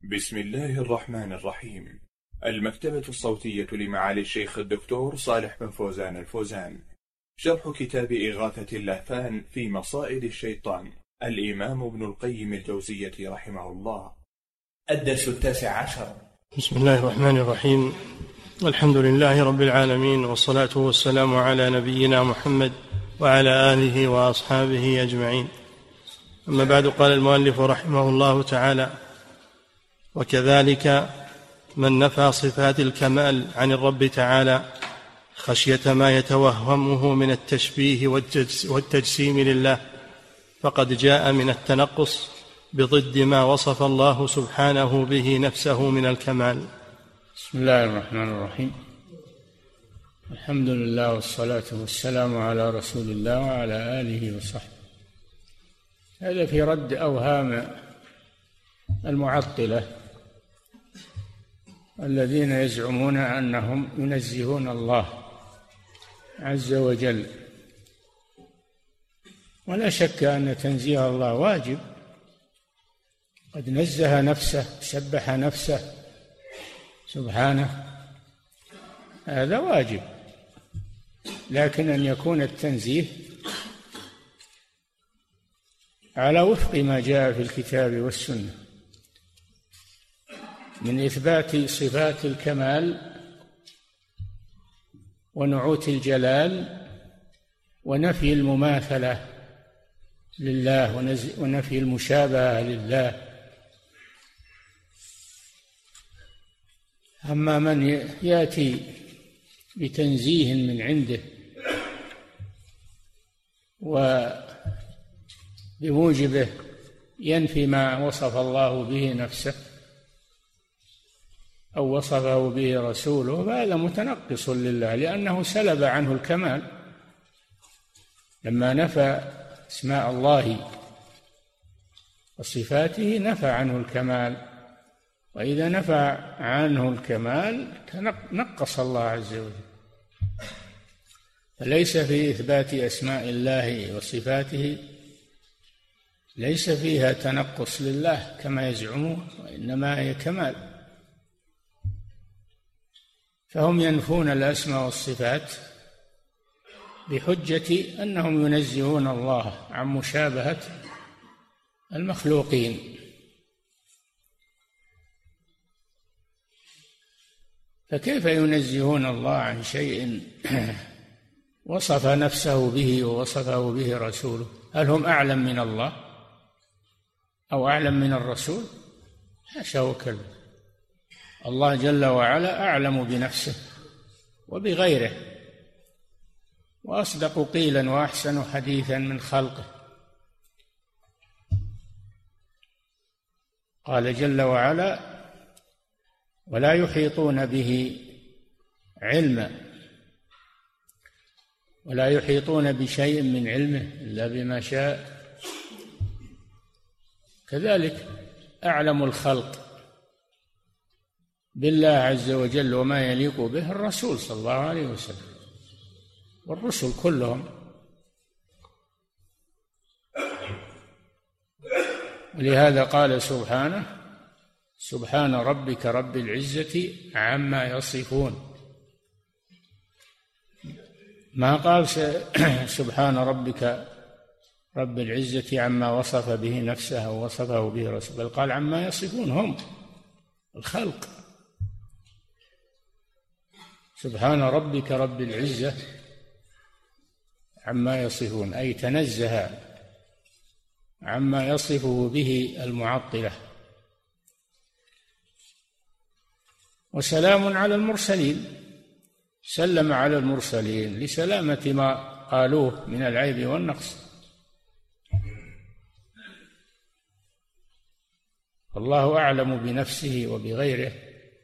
بسم الله الرحمن الرحيم. المكتبة الصوتية لمعالي الشيخ الدكتور صالح بن فوزان الفوزان، شرح كتاب إغاثة اللهفان في مصائد الشيطان، الإمام ابن القيم الجوزية رحمه الله. الدرس 19. بسم الله الرحمن الرحيم. الحمد لله رب العالمين، والصلاة والسلام على نبينا محمد وعلى آله وأصحابه أجمعين. أما بعد، قال المؤلف رحمه الله تعالى: وكذلك من نفى صفات الكمال عن الرب تعالى خشية ما يتوهمه من التشبيه والتجسيم لله، فقد جاء من التنقص بضد ما وصف الله سبحانه به نفسه من الكمال. بسم الله الرحمن الرحيم. الحمد لله والصلاة والسلام على رسول الله وعلى آله وصحبه. هذا في رد أوهام المعطلة الذين يزعمون أنهم ينزهون الله عز وجل، ولا شك أن تنزيه الله واجب. قد نزه نفسه، سبح نفسه سبحانه، هذا واجب، لكن أن يكون التنزيه على وفق ما جاء في الكتاب والسنة من إثبات صفات الكمال ونعوت الجلال ونفي المماثلة لله ونفي المشابهة لله. أما من يأتي بتنزيه من عنده وبموجبه ينفي ما وصف الله به نفسه أو وصفه به رسوله، فهذا متنقص لله، لأنه سلب عنه الكمال. لما نفى اسماء الله وصفاته نفى عنه الكمال، وإذا نفى عنه الكمال نقص الله عز وجل. فليس في إثبات أسماء الله وصفاته ليس فيها تنقص لله كما يزعمون، وإنما هي كمال. فهم ينفون الأسماء والصفات بحجة أنهم ينزهون الله عن مشابهة المخلوقين. فكيف ينزهون الله عن شيء وصف نفسه به ووصفه به رسوله؟ هل هم أعلم من الله أو أعلم من الرسول؟ حاشا وكلا. الله جل وعلا أعلم بنفسه وبغيره، وأصدق قيلا وأحسن حديثا من خلقه. قال جل وعلا: ولا يحيطون به علما، ولا يحيطون بشيء من علمه إلا بما شاء. كذلك أعلم الخلق بالله عز وجل وما يليق به الرسول صلى الله عليه وسلم، والرسل كلهم. ولهذا قال سبحانه: سبحان ربك رب العزة عما يصفون. ما قال سبحان ربك رب العزة عما وصف به نفسه ووصفه به رسوله، بل قال عما يصفون هم الخلق. سبحان ربك رب العزة عما يصفون، أي تنزه عما يصفه به المعطلة. وسلام على المرسلين، سلم على المرسلين لسلامة ما قالوه من العيب والنقص. الله أعلم بنفسه وبغيره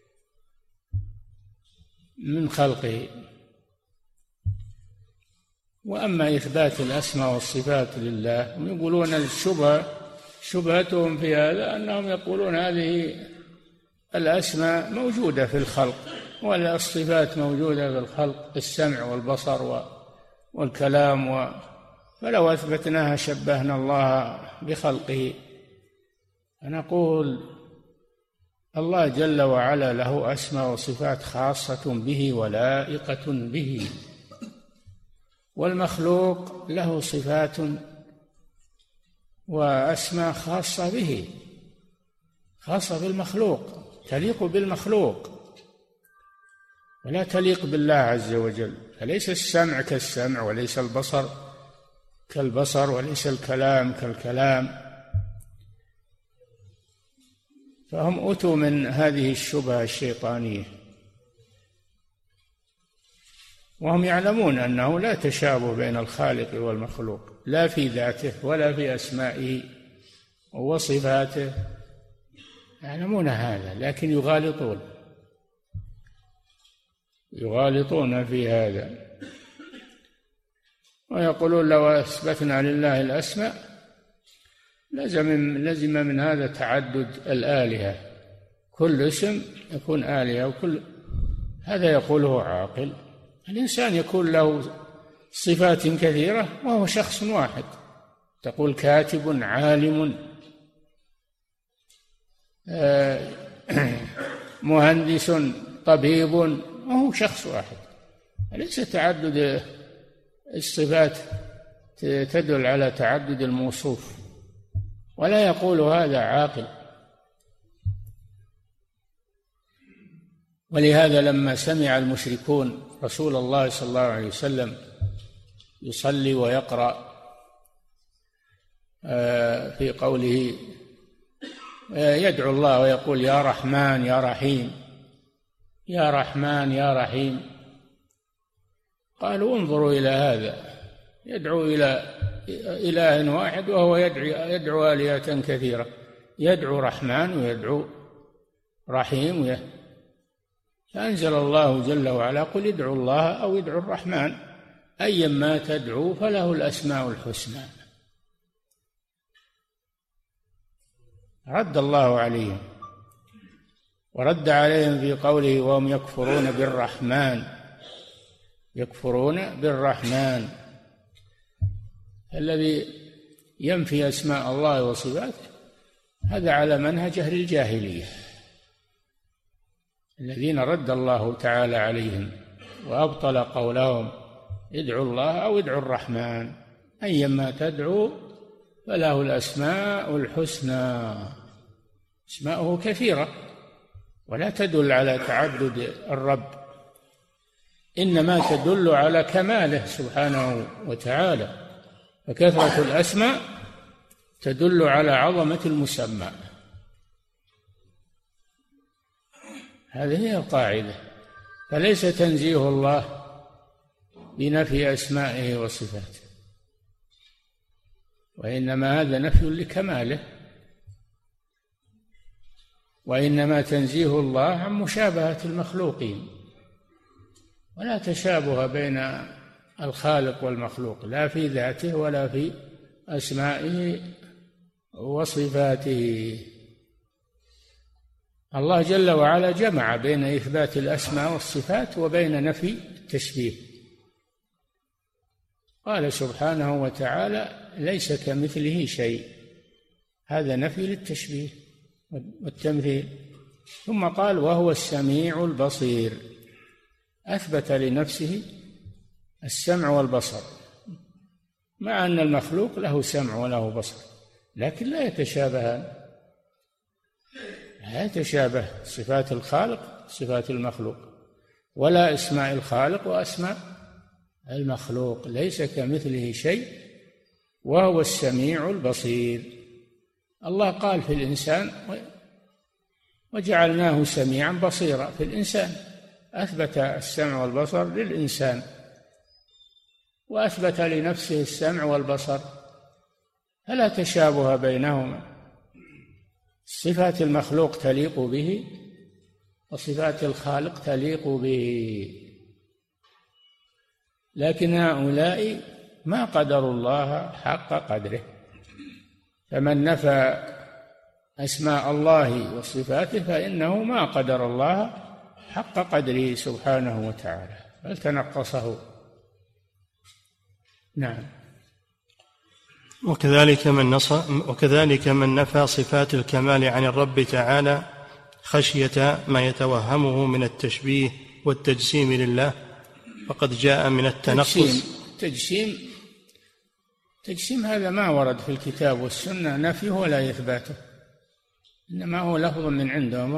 من خلقه. وأما إثبات الأسماء والصفات لله، يقولون شبهتهم في هذا أنهم يقولون هذه الأسماء موجودة في الخلق والصفات موجودة في الخلق، السمع والبصر والكلام، فلو أثبتناها شبهنا الله بخلقه. فنقول الله جل وعلا له أسماء وصفات خاصة به ولائقة به، والمخلوق له صفات وأسماء خاصة به، خاصة بالمخلوق، تليق بالمخلوق ولا تليق بالله عز وجل. فليس السمع كالسمع، وليس البصر كالبصر، وليس الكلام كالكلام. فهم أتوا من هذه الشبهة الشيطانية، وهم يعلمون أنه لا تشابه بين الخالق والمخلوق، لا في ذاته ولا في أسمائه وصفاته، يعلمون هذا، لكن يغالطون في هذا، ويقولون لو أثبتنا لله الأسماء لزم من هذا تعدد الآلهة، كل اسم يكون آلهة، وكل هذا يقوله عاقل. الإنسان يكون له صفات كثيرة وهو شخص واحد، تقول كاتب، عالم، مهندس، طبيب، وهو شخص واحد. ليس تعدد الصفات تدل على تعدد الموصوف، ولا يقول هذا عاقل. ولهذا لما سمع المشركون رسول الله صلى الله عليه وسلم يصلي ويقرأ في قوله يدعو الله ويقول يا رحمن يا رحيم، يا رحمن يا رحيم، قالوا انظروا إلى هذا، يدعو إلى إله واحد وهو يدعو آلهة كثيرة، يدعو رحمن ويدعو رحيم. فأنزل الله جل وعلا قل ادعوا الله أو ادعوا الرحمن أيما تدعوا فله الأسماء الحسنى. رد الله عليهم، ورد عليهم في قوله وهم يكفرون بالرحمن، يكفرون بالرحمن. الذي ينفي أسماء الله وصفاته هذا على منهج أهل الجاهلية الذين رد الله تعالى عليهم وأبطل قولهم ادعوا الله أو ادعوا الرحمن أيما تدعوا فله الأسماء الحسنى. أسماءه كثيرة ولا تدل على تعدد الرب، إنما تدل على كماله سبحانه وتعالى. فكثرة الأسماء تدل على عظمة المسمى، هذه هي القاعدة. فليس تنزيه الله بنفي أسمائه وصفاته، وإنما هذا نفي لكماله، وإنما تنزيه الله عن مشابهة المخلوقين، ولا تشابه بين الخالق والمخلوق لا في ذاته ولا في أسمائه وصفاته. الله جل وعلا جمع بين إثبات الأسماء والصفات وبين نفي التشبيه. قال سبحانه وتعالى ليس كمثله شيء، هذا نفي للتشبيه والتمثيل. ثم قال وهو السميع البصير، أثبت لنفسه السمع والبصر، مع أن المخلوق له سمع وله بصر، لكن لا يتشابهان، لا يتشابه صفات الخالق صفات المخلوق، ولا أسماء الخالق وأسماء المخلوق. ليس كمثله شيء وهو السميع البصير. الله قال في الإنسان وجعلناه سميعا بصيرا، في الإنسان أثبت السمع والبصر للإنسان، وأثبت لنفسه السمع والبصر، فلا تشابه بينهما. صفات المخلوق تليق به وصفات الخالق تليق به، لكن هؤلاء ما قدروا الله حق قدره. فمن نفى أسماء الله وصفاته فإنه ما قدر الله حق قدره سبحانه وتعالى، بل تنقصه. نعم. وكذلك من نفى صفات الكمال عن الرب تعالى خشية ما يتوهمه من التشبيه والتجسيم لله، فقد جاء من التنقص. تجسيم هذا ما ورد في الكتاب والسنة نفيه ولا إثباته، إنما هو لفظ من عندهم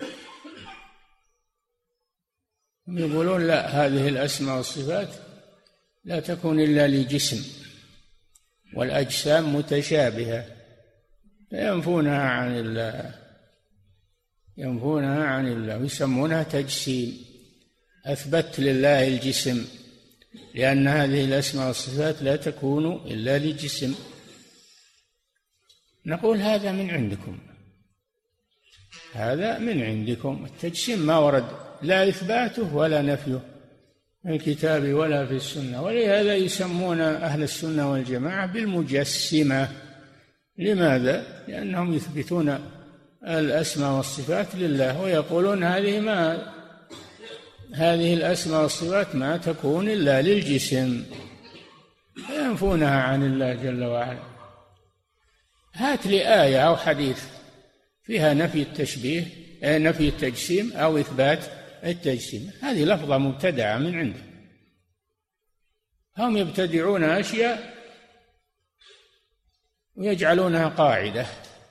هم يقولون لا، هذه الأسماء والصفات لا تكون إلا لجسم، والأجسام متشابهة، فينفونها عن الله ويسمونها تجسيم. أثبت لله الجسم، لأن هذه الأسماء والصفات لا تكون إلا لجسم. نقول هذا من عندكم، التجسيم ما ورد لا إثباته ولا نفيه في الكتاب ولا في السنة، ولهذا يسمون أهل السنة والجماعة بالمجسمة. لماذا؟ لأنهم يثبتون الأسماء والصفات لله ويقولون هذه الأسماء والصفات ما تكون إلا للجسم، فينفونها عن الله جل وعلا. هات لي آية أو حديث فيها نفي التشبيه، نفي التجسيم أو إثبات التجسيم. هذه لفظة مبتدعة من عنده، هم يبتدعون أشياء ويجعلونها قاعدة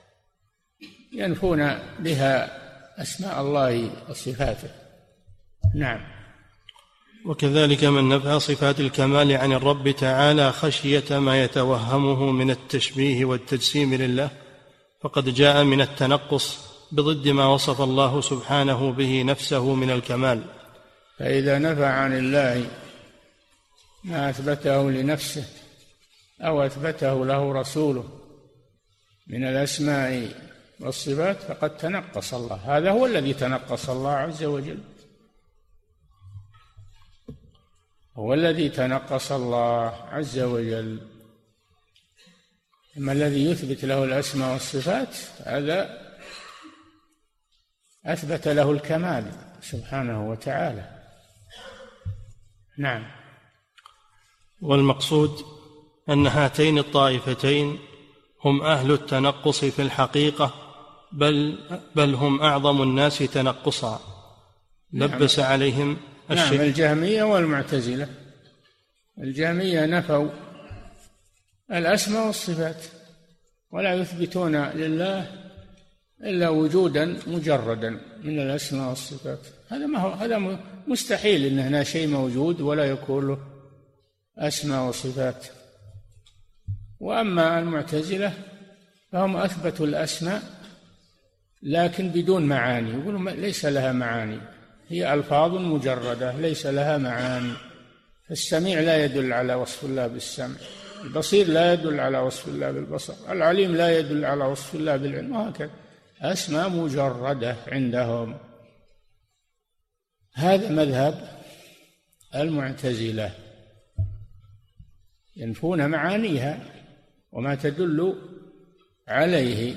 ينفون بها أسماء الله وصفاته. نعم. وكذلك من نفى صفات الكمال عن الرب تعالى خشية ما يتوهمه من التشبيه والتجسيم لله، فقد جاء من التنقص بضد ما وصف الله سبحانه به نفسه من الكمال. فإذا نفى عن الله ما أثبته لنفسه أو أثبته له رسوله من الأسماء والصفات فقد تنقص الله. هذا هو الذي تنقص الله عز وجل، هو الذي تنقص الله عز وجل. أما الذي يثبت له الأسماء والصفات هذا أثبت له الكمال سبحانه وتعالى. نعم. والمقصود أن هاتين الطائفتين هم أهل التنقص في الحقيقة، بل هم أعظم الناس تنقصا، لبس عليهم نعم. الجهمية والمعتزلة. الجهمية نفوا الأسماء والصفات ولا يثبتون لله إلا وجودا مجردا من الأسماء والصفات. هذا مستحيل إن هنا شيء موجود ولا يكون له أسماء وصفات. وأما المعتزلة فهم أثبتوا الأسماء لكن بدون معاني، يقولون ليس لها معاني، هي ألفاظ مجردة ليس لها معاني. السميع لا يدل على وصف الله بالسمع، البصير لا يدل على وصف الله بالبصر، العليم لا يدل على وصف الله بالعلم، وهكذا أسماء مجردة عندهم. هذا مذهب المعتزلة، ينفون معانيها وما تدل عليه،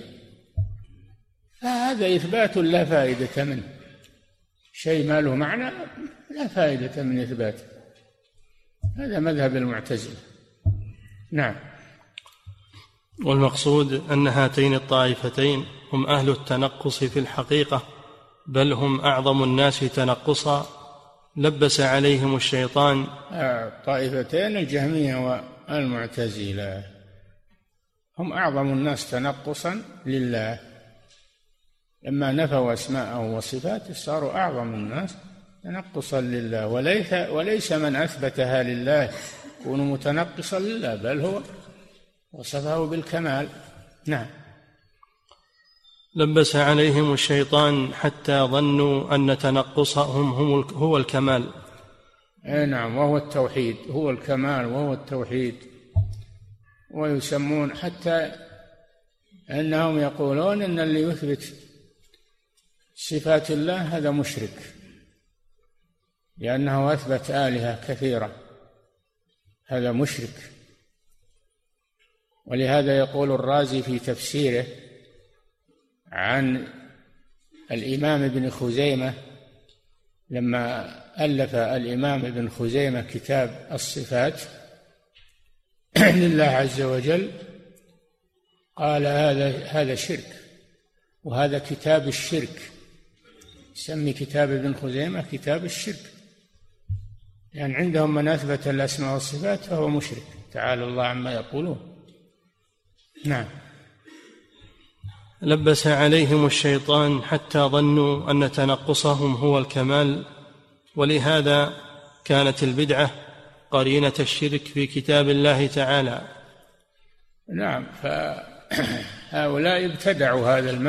فهذا إثبات لا فائدة منه. شيء ما له معنى لا فائدة من إثباته. هذا مذهب المعتزلة. نعم. والمقصود أن هاتين الطائفتين هم أهل التنقص في الحقيقة، بل هم أعظم الناس تنقصا، لبس عليهم الشيطان. الطائفتين الجهمية والمعتزلة هم أعظم الناس تنقصا لله، لما نفوا أسماءه وصفاته صاروا أعظم الناس تنقصا لله. وليس من أثبتها لله يكون متنقصا لله، بل هو وصفه بالكمال. نعم. لبس عليهم الشيطان حتى ظنوا أن تنقصهم هو الكمال. نعم، وهو التوحيد، هو الكمال وهو التوحيد. ويسمون حتى أنهم يقولون أن اللي يثبت صفات الله هذا مشرك، لأنه أثبت آلهة كثيرة، هذا مشرك. ولهذا يقول الرازي في تفسيره عن الإمام ابن خزيمة لما ألف الإمام ابن خزيمة كتاب الصفات لله عز وجل، قال هذا شرك، وهذا كتاب الشرك، يسمي كتاب ابن خزيمة كتاب الشرك، يعني عندهم من أثبت الأسماء والصفات فهو مشرك، تعالى الله عما يقولون. نعم. لبس عليهم الشيطان حتى ظنوا أن تنقصهم هو الكمال، ولهذا كانت البدعة قرينة الشرك في كتاب الله تعالى. نعم، فهؤلاء ابتدعوا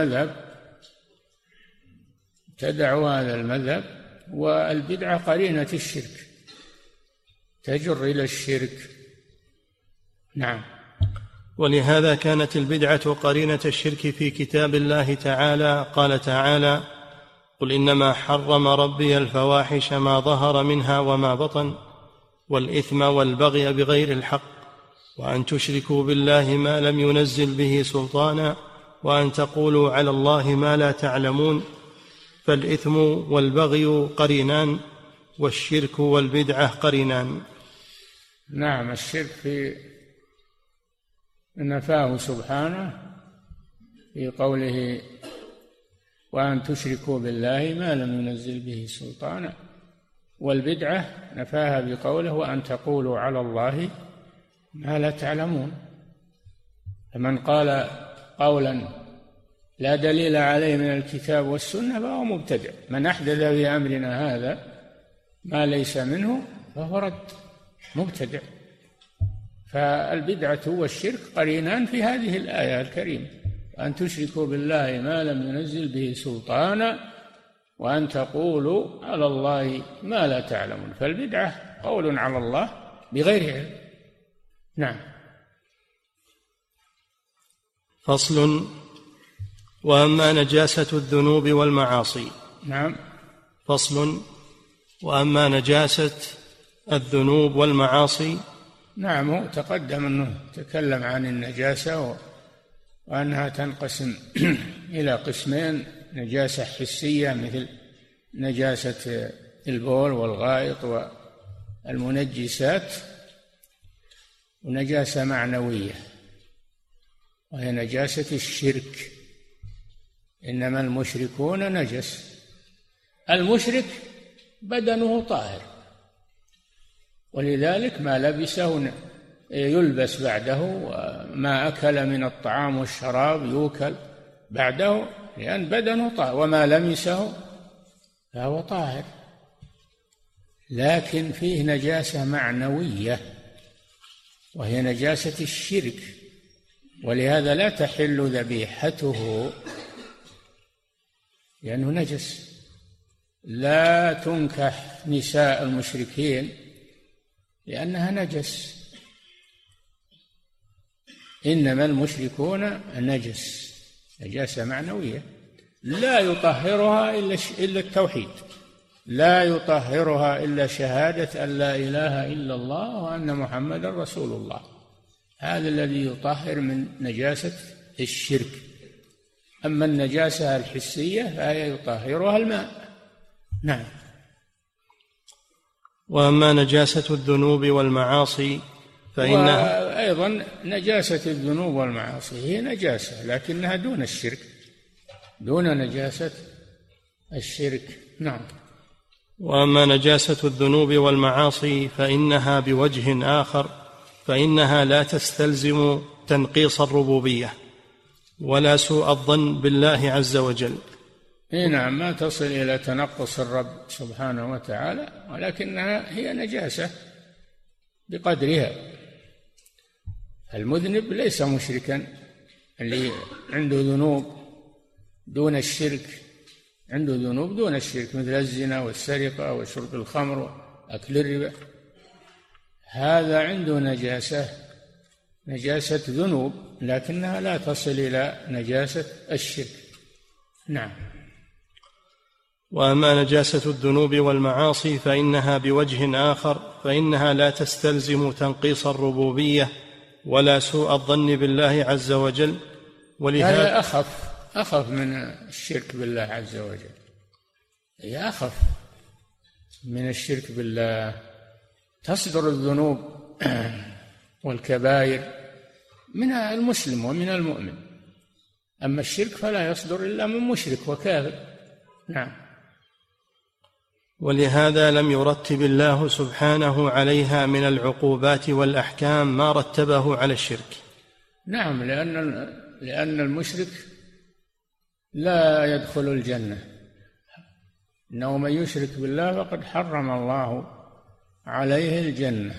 هذا المذهب، والبدعة قرينة الشرك، تجر إلى الشرك. نعم. ولهذا كانت البدعة قرينة الشرك في كتاب الله تعالى. قال تعالى: قل إنما حرم ربي الفواحش ما ظهر منها وما بطن والإثم والبغي بغير الحق وأن تشركوا بالله ما لم ينزل به سلطانا وأن تقولوا على الله ما لا تعلمون. فالإثم والبغي قرينان، والشرك والبدعة قرينان. نعم، الشرك في نفاه سبحانه في قوله: وأن تشركوا بالله ما لم ينزل به سلطانا، والبدعة نفاها بقوله: وأن تقولوا على الله ما لا تعلمون. فمن قال قولا لا دليل عليه من الكتاب والسنة فهو مبتدع. من أحدث في أمرنا هذا ما ليس منه فهو رد، مبتدع. فالبدعة والشرك قرينان في هذه الآية الكريمة: أن تشركوا بالله ما لم ينزل به سلطانا وأن تقولوا على الله ما لا تعلمون. فالبدعة قول على الله بغير علم. نعم. فصل: وأما نجاسة الذنوب والمعاصي. نعم. فصل: وأما نجاسة الذنوب والمعاصي. نعم، هو تقدم أنه تكلم عن النجاسة وأنها تنقسم إلى قسمين: نجاسة حسية مثل نجاسة البول والغائط والمنجسات، ونجاسة معنوية وهي نجاسة الشرك. إنما المشركون نجس. المشرك بدنه طاهر، ولذلك ما لبسه يلبس بعده، وما أكل من الطعام والشراب يوكل بعده، لأن بدنه طاهر، وما لمسه فهو طاهر. لكن فيه نجاسة معنوية وهي نجاسة الشرك، ولهذا لا تحل ذبيحته لأنه نجس. لا تنكح نساء المشركين لأنها نجس. إنما المشركون نجس، نجاسة معنوية لا يطهرها إلا التوحيد، لا يطهرها إلا شهادة أن لا إله إلا الله وأن محمدا رسول الله. هذا الذي يطهر من نجاسة الشرك. أما النجاسة الحسية فهي يطهرها الماء. نعم. وأما نجاسة الذنوب والمعاصي فإنها وأيضا نجاسة الذنوب والمعاصي هي نجاسة لكنها دون الشرك، دون نجاسة الشرك. نعم. وأما نجاسة الذنوب والمعاصي فإنها بوجه آخر، فإنها لا تستلزم تنقيص الربوبية ولا سوء الظن بالله عز وجل. نعم، ما تصل إلى تنقص الرب سبحانه وتعالى، ولكنها هي نجاسة بقدرها. المذنب ليس مشركا، اللي عنده ذنوب دون الشرك، عنده ذنوب دون الشرك مثل الزنا والسرقة وشرب الخمر وأكل الربا، هذا عنده نجاسة ذنوب لكنها لا تصل إلى نجاسة الشرك. نعم. وأما نجاسة الذنوب والمعاصي فإنها بوجه آخر، فإنها لا تستلزم تنقيص الربوبية ولا سوء الظن بالله عز وجل. ولهذا أخف من الشرك بالله عز وجل، هي أخف من الشرك بالله. تصدر الذنوب والكبائر من المسلم ومن المؤمن، أما الشرك فلا يصدر إلا من مشرك وكافر. نعم. ولهذا لم يرتب الله سبحانه عليها من العقوبات والأحكام ما رتبه على الشرك. نعم، لأن المشرك لا يدخل الجنة، إنه من يشرك بالله فقد حرم الله عليه الجنة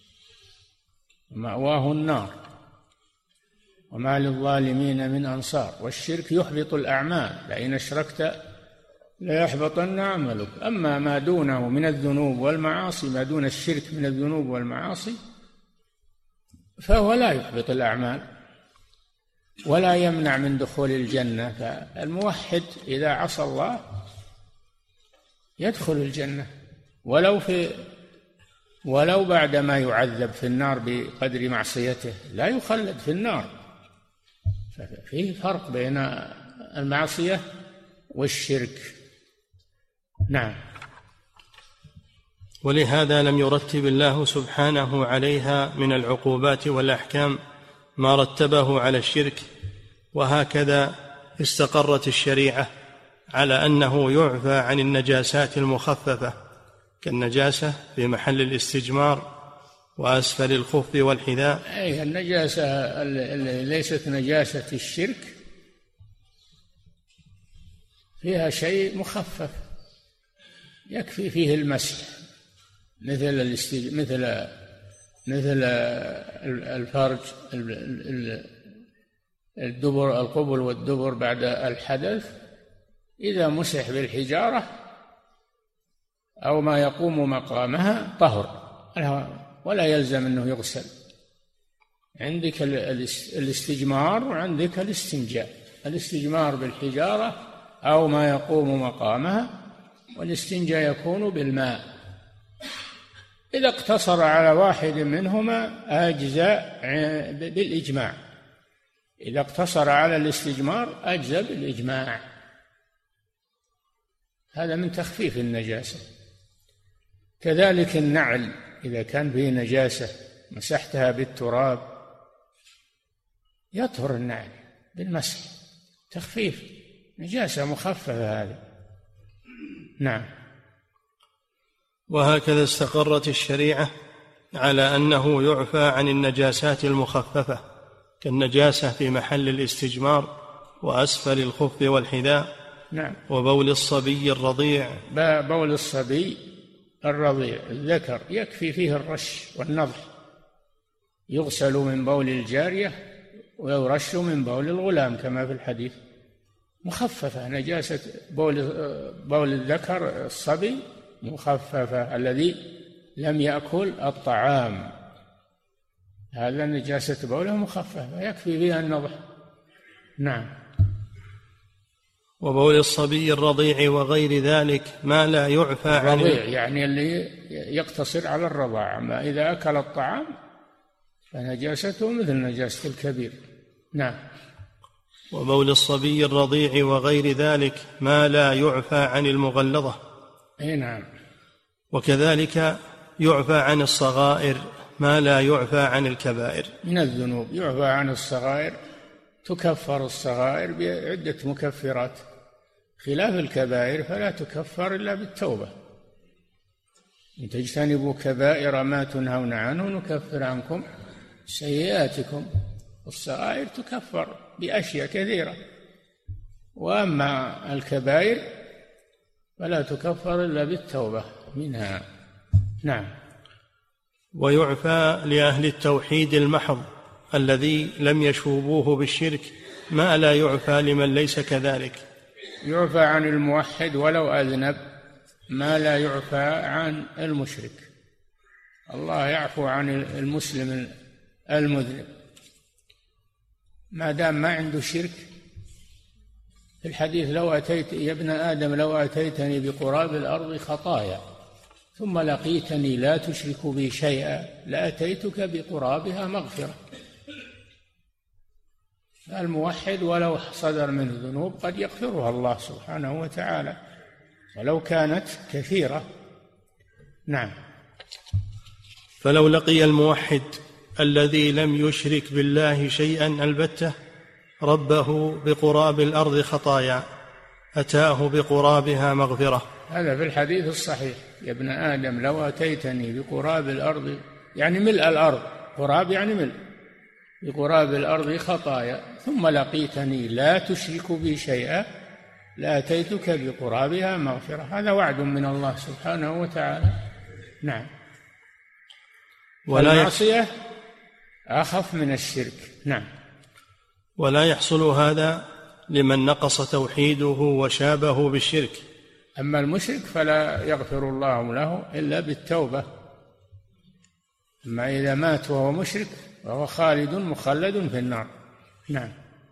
ومأواه النار وما للظالمين من أنصار. والشرك يحبط الأعمال، لئن أشركت ليحبطن عملك. أما ما دونه من الذنوب والمعاصي، ما دون الشرك من الذنوب والمعاصي، فهو لا يحبط الأعمال ولا يمنع من دخول الجنة. فالموحد إذا عصى الله يدخل الجنة ولو بعد ما يعذب في النار بقدر معصيته، لا يخلد في النار. ففيه فرق بين المعصية والشرك. نعم. ولهذا لم يرتب الله سبحانه عليها من العقوبات والأحكام ما رتبه على الشرك. وهكذا استقرت الشريعة على أنه يعفى عن النجاسات المخففة كالنجاسة في محل الاستجمار وأسفل الخف والحذاء. أي النجاسة اللي ليست نجاسة الشرك فيها شيء مخفف يكفي فيه المسح، مثل الفرج، الدبر، القبل والدبر بعد الحدث، إذا مسح بالحجارة أو ما يقوم مقامها طهر ولا يلزم أنه يغسل. عندك الاستجمار وعندك الاستنجاء. الاستجمار بالحجارة أو ما يقوم مقامها، والاستنجاء يكون بالماء. إذا اقتصر على واحد منهما أجزاء بالإجماع. إذا اقتصر على الاستجمار أجزاء بالإجماع. هذا من تخفيف النجاسة. كذلك النعل إذا كان فيه نجاسة مسحتها بالتراب يطهر النعل بالمسح، تخفيف، نجاسة مخففة هذه. نعم. وهكذا استقرت الشريعة على أنه يعفى عن النجاسات المخففة كالنجاسة في محل الاستجمار وأسفل الخف والحذاء. نعم. وبول الصبي الرضيع. بول الصبي الرضيع الذكر يكفي فيه الرش والنضح، يغسل من بول الجارية ويرش من بول الغلام كما في الحديث. مخففة نجاسة بول الذكر الصبي، مخففة، الذي لم يأكل الطعام، هذا نجاسة بوله مخففة يكفي فيها النضح. نعم. وبول الصبي الرضيع وغير ذلك ما لا يعفى عن الرضيع يعني اللي يقتصر على الرضاعة، أما إذا أكل الطعام فنجاسته مثل نجاسة الكبير. نعم. وبول الصبي الرضيع وغير ذلك ما لا يعفى عن المغلظة. أي نعم. وكذلك يعفى عن الصغائر ما لا يعفى عن الكبائر من الذنوب. يعفى عن الصغائر، تكفر الصغائر بعدة مكفرات، خلاف الكبائر فلا تكفر إلا بالتوبة. إن تجتنبوا كبائر ما تنهون عنه نكفر عنكم سيئاتكم. الصغائر تكفر بأشياء كثيرة، وأما الكبائر فلا تكفر إلا بالتوبة منها. نعم. ويعفى لأهل التوحيد المحض الذي لم يشوبوه بالشرك ما لا يعفى لمن ليس كذلك. يعفى عن الموحد ولو أذنب ما لا يعفى عن المشرك. الله يعفو عن المسلم المذنب ما دام ما عنده شرك. في الحديث لو أتيت يا ابن آدم لو أتيتني بقراب الأرض خطايا ثم لقيتني لا تشرك بي شيئا لأتيتك بقرابها مغفرة. الموحد ولو صدر منه ذنوب قد يغفرها الله سبحانه وتعالى ولو كانت كثيرة. نعم. فلو لقي الموحد الذي لم يشرك بالله شيئا البتة ربه بقراب الأرض خطايا أتاه بقرابها مغفرة. هذا في الحديث الصحيح: يا ابن آدم لو أتيتني بقراب الأرض، يعني ملء الأرض، قراب يعني ملء، بقراب الأرض خطايا ثم لقيتني لا تشرك بي شيئا لأتيتك بقرابها مغفرة. هذا وعد من الله سبحانه وتعالى. نعم. والمعصية أخف من الشرك. نعم. ولا يحصل هذا لمن نقص توحيده وشابه بالشرك. أما المشرك فلا يغفر الله له إلا بالتوبة. أما إذا مات وهو مشرك وهو خالد مخلد في النار. نعم.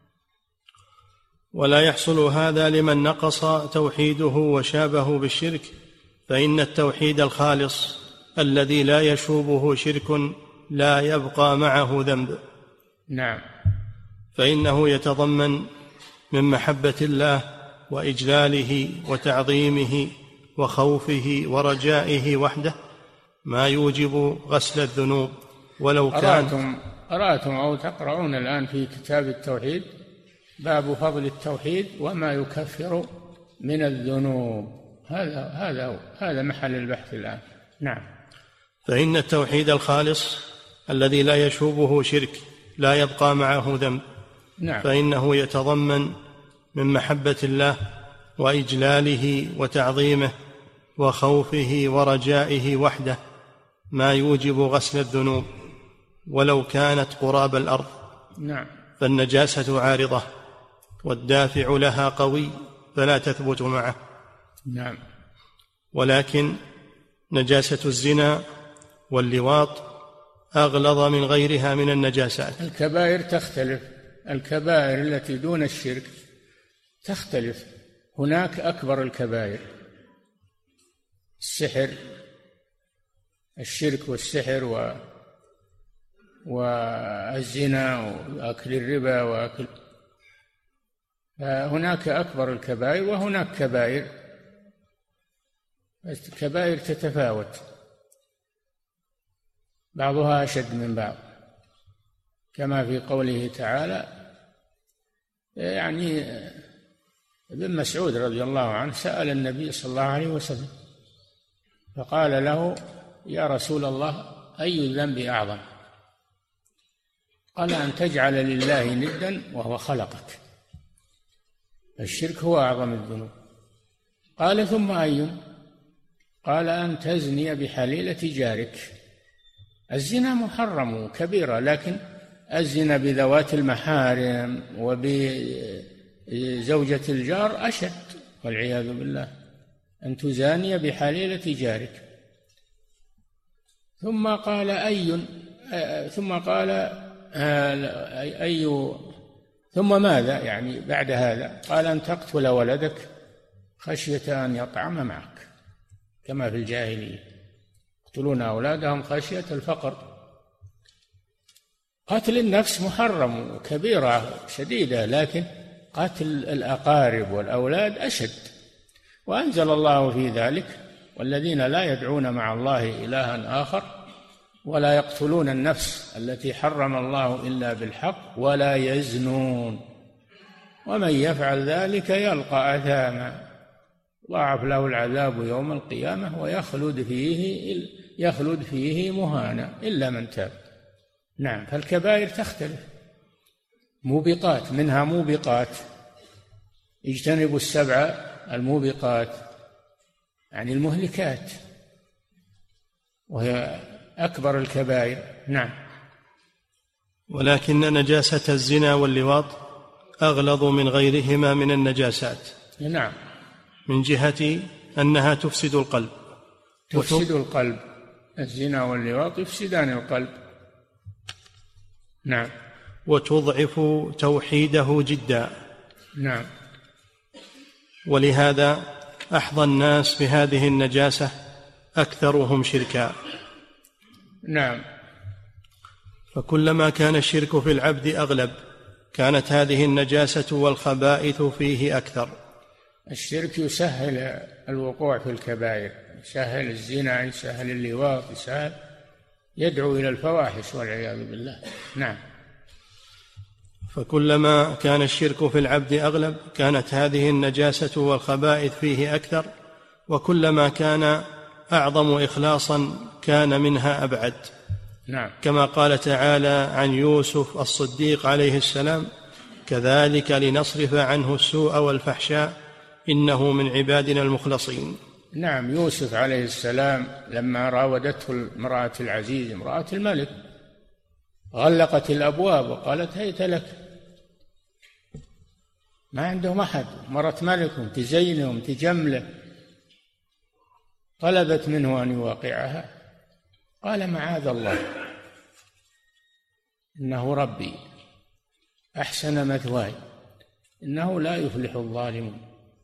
ولا يحصل هذا لمن نقص توحيده وشابه بالشرك، فإن التوحيد الخالص الذي لا يشوبه شرك لا يبقى معه ذنب. نعم. فإنه يتضمن من محبة الله وإجلاله وتعظيمه وخوفه ورجائه وحده ما يوجب غسل الذنوب، ولو كان قرأتم أو تقرؤون الآن في كتاب التوحيد باب فضل التوحيد وما يكفر من الذنوب. هذا محل البحث الآن. نعم. فإن التوحيد الخالص الذي لا يشوبه شرك لا يبقى معه ذنب. نعم. فإنه يتضمن من محبة الله وإجلاله وتعظيمه وخوفه ورجائه وحده ما يوجب غسل الذنوب ولو كانت قراب الأرض. نعم. فالنجاسة عارضة والدافع لها قوي فلا تثبت معه. نعم. ولكن نجاسة الزنا واللواط أغلظ من غيرها من النجاسات. الكبائر تختلف. الكبائر التي دون الشرك تختلف. هناك أكبر الكبائر: السحر، الشرك والسحر والزنا وأكل الربا وأكل. هناك أكبر الكبائر وهناك كبائر. الكبائر تتفاوت، بعضها أشد من بعض، كما في قوله تعالى. يعني ابن مسعود رضي الله عنه سأل النبي صلى الله عليه وسلم فقال له: يا رسول الله، أي الذنب أعظم؟ قال: أن تجعل لله ندا وهو خلقك. الشرك هو أعظم الذنوب. قال: ثم أي؟ قال: أن تزني بحليلة جارك. الزنا محرم كبيرة، لكن الزنا بذوات المحارم وبزوجة الجار أشد والعياذ بالله، أن تزاني بحليلة جارك. ثم قال: ثم ماذا يعني بعد هذا؟ قال: أن تقتل ولدك خشية أن يطعم معك، كما في الجاهلية يقتلون أولادهم خشية الفقر. قتل النفس محرم وكبيرة شديدة، لكن قتل الأقارب والأولاد أشد. وأنزل الله في ذلك: والذين لا يدعون مع الله إلها آخر ولا يقتلون النفس التي حرم الله إلا بالحق ولا يزنون ومن يفعل ذلك يلقى أثاما ضاعف له العذاب يوم القيامة يخلد فيه مهانا إلا من تاب. نعم. فالكبائر تختلف. موبقات، منها موبقات: اجتنبوا السبع الموبقات، يعني المهلكات، وهي أكبر الكبائر. نعم. ولكن نجاسة الزنا واللواط أغلظ من غيرهما من النجاسات. نعم. من جهة أنها تفسد القلب. تفسد القلب. الزنا واللواط يفسدان القلب. نعم. وتضعف توحيده جدا. نعم. ولهذا أحظى الناس بهذه النجاسة أكثرهم شركا. نعم. فكلما كان الشرك في العبد أغلب كانت هذه النجاسة والخبائث فيه أكثر. الشرك يسهل الوقوع في الكبائر، يسهل الزنا، يسهل اللواط، يدعو إلى الفواحش والعياذ بالله. نعم. فكلما كان الشرك في العبد أغلب كانت هذه النجاسة والخبائث فيه أكثر، وكلما كان أعظم إخلاصا كان منها أبعد. نعم. كما قال تعالى عن يوسف الصديق عليه السلام: كذلك لنصرف عنه السوء والفحشاء إنه من عبادنا المخلصين. نعم. يوسف عليه السلام لما راودته امرأة العزيز امرأة الملك غلقت الأبواب وقالت هيت لك، ما عندهم أحد، مرة ملك تزينه وتجمله، طلبت منه أن يواقعها، قال معاذ الله إنه ربي أحسن مثواي إنه لا يفلح الظالمون،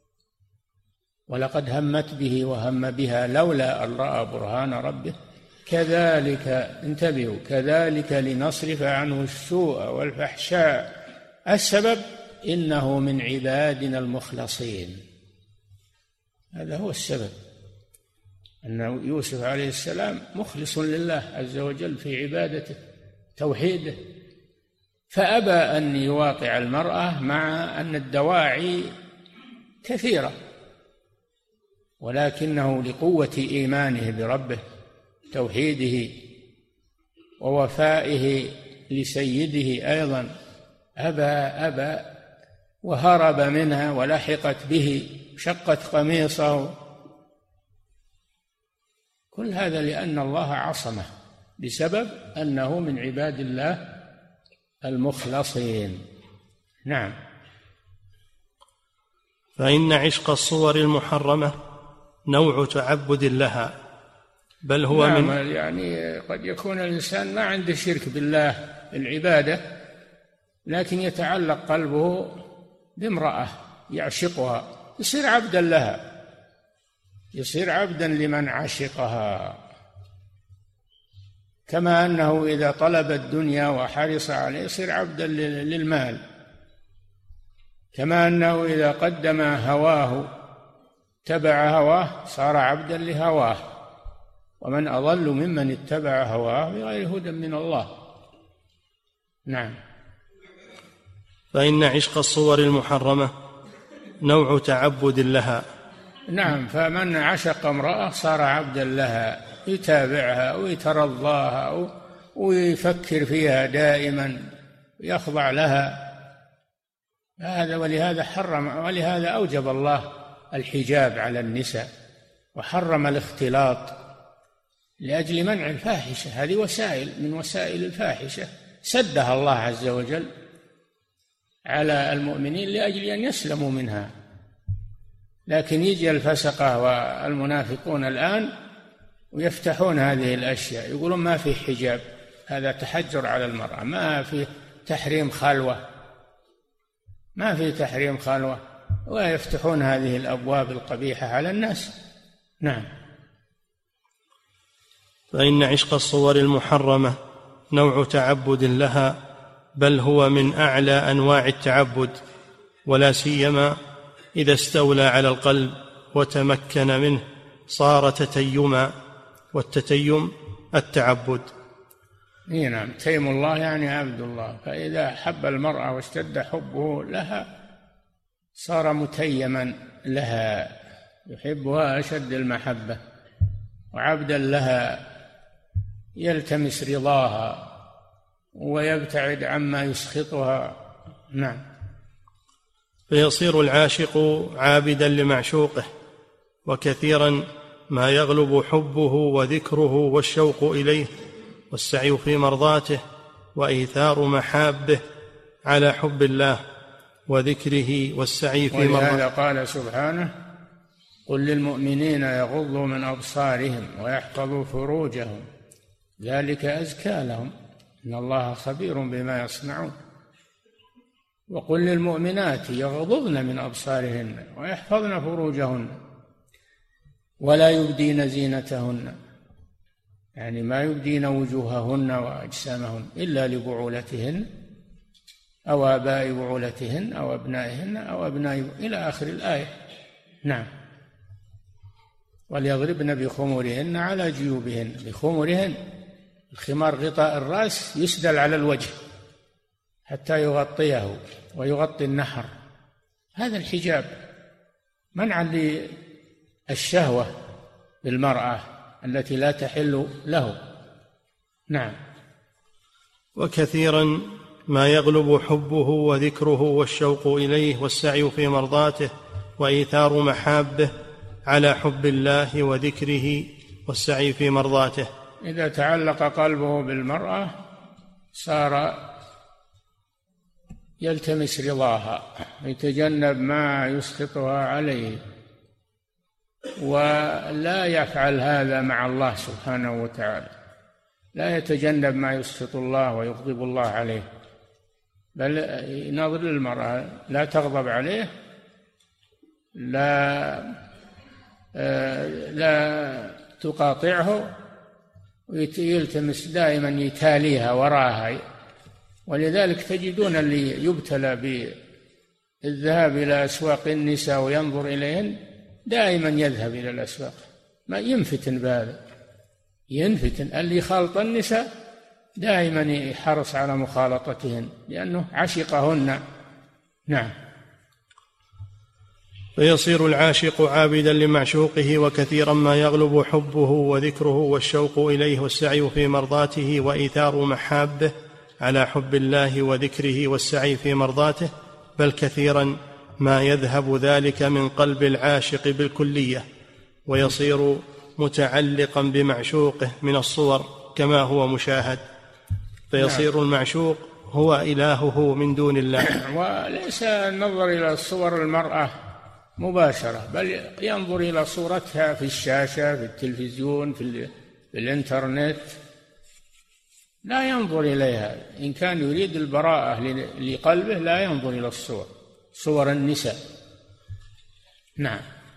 ولقد همت به وهم بها لولا أن رأى برهان ربه كذلك، انتبهوا، كذلك لنصرف عنه السوء والفحشاء، السبب إنه من عبادنا المخلصين. هذا هو السبب، أن يوسف عليه السلام مخلص لله عز وجل في عبادته توحيده، فأبى أن يواقع المرأة مع أن الدواعي كثيرة، ولكنه لقوة إيمانه بربه توحيده ووفائه لسيده أيضا أبى وهرب منها ولحقت به، شقت قميصه، كل هذا لأن الله عصمه بسبب أنه من عباد الله المخلصين. نعم. فإن عشق الصور المحرمة نوع تعبد لها، بل هو نعم. يعني قد يكون الإنسان ما عنده شرك بالله العبادة، لكن يتعلق قلبه بامرأة يعشقها، يصير عبدا لها، يصير عبدا لمن عشقها، كما أنه إذا طلب الدنيا وحرص عليه يصير عبدا للمال، كما أنه إذا قدم هواه اتبع هواه صار عبدا لهواه، ومن أضل ممن اتبع هواه بغير هدى من الله. نعم. فإن عشق الصور المحرمة نوع تعبد لها. نعم. فمن عشق امرأة صار عبدا لها، يتابعها ويترضاها ويفكر فيها دائما ويخضع لها، هذا ولهذا حرم، ولهذا أوجب الله الحجاب على النساء وحرم الاختلاط لأجل منع الفاحشة، هذه وسائل من وسائل الفاحشة سدها الله عز وجل على المؤمنين لأجل أن يسلموا منها. لكن يجي الفسقة والمنافقون الآن ويفتحون هذه الأشياء، يقولون ما في حجاب، هذا تحجر على المرأة، ما في تحريم خلوة، ما في تحريم خلوة، ويفتحون هذه الأبواب القبيحة على الناس. نعم. فإن عشق الصور المحرمة نوع تعبد لها، بل هو من أعلى أنواع التعبد، ولا سيما إذا استولى على القلب وتمكن منه صار تتيما، والتتيم التعبد. نعم. تيم الله يعني عبد الله، فإذا حب المرأة واشتد حبه لها صار متيما لها، يحبها أشد المحبة وعبدا لها، يلتمس رضاها ويبتعد عما يسخطها. نعم. فيصير العاشق عابدا لمعشوقه، وكثيرا ما يغلب حبه وذكره والشوق إليه والسعي في مرضاته وإيثار محابه على حب الله وذكره والسعي في مرضاته. ولهذا قال سبحانه: قل للمؤمنين يغضوا من أبصارهم ويحفظوا فروجهم ذلك أزكى لهم إن الله خبير بما يصنعون. وقل للمؤمنات يغضضن من أبصارهن ويحفظن فروجهن ولا يبدين زينتهن، يعني ما يبدين وجوههن وأجسامهن إلا لبعولتهن أو آباء بعولتهن أو أبنائهن أو أبناء إلى آخر الآية. نعم. وليضربن بخمرهن على جيوبهن، بخمرهن، الخمار غطاء الرأس يسدل على الوجه، حتى يغطيه ويغطي النحر. هذا الحجاب منعا للشهوة بالمرأة التي لا تحل له. نعم. وكثيرا ما يغلب حبه وذكره والشوق إليه والسعي في مرضاته وإيثار محابه على حب الله وذكره والسعي في مرضاته. إذا تعلق قلبه بالمرأة صار يلتمس رضاها، يتجنب ما يسخطها عليه، ولا يفعل هذا مع الله سبحانه وتعالى، لا يتجنب ما يسخط الله ويغضب الله عليه، بل ينظر للمرأة لا تغضب عليه، لا تقاطعه، ويلتمس دائما يتاليها وراها. ولذلك تجدون اللي يبتلى بالذهاب إلى أسواق النساء وينظر إليهن دائما يذهب إلى الأسواق، ما ينفتن بهذا، ينفتن. اللي خالط النساء دائما يحرص على مخالطتهن لأنه عشقهن. نعم. فيصير العاشق عابدا لمعشوقه، وكثيرا ما يغلب حبه وذكره والشوق إليه والسعي في مرضاته وإيثار محابه على حب الله وذكره والسعي في مرضاته، بل كثيرا ما يذهب ذلك من قلب العاشق بالكلية، ويصير متعلقا بمعشوقه من الصور كما هو مشاهد، فيصير المعشوق هو إلهه من دون الله. وليس النظر إلى صور المرأة مباشرة، بل ينظر إلى صورتها في الشاشة، في التلفزيون، في الإنترنت، لا ينظر إليها. إن كان يريد البراءة لقلبه لا ينظر إلى الصور، صور النساء. نعم.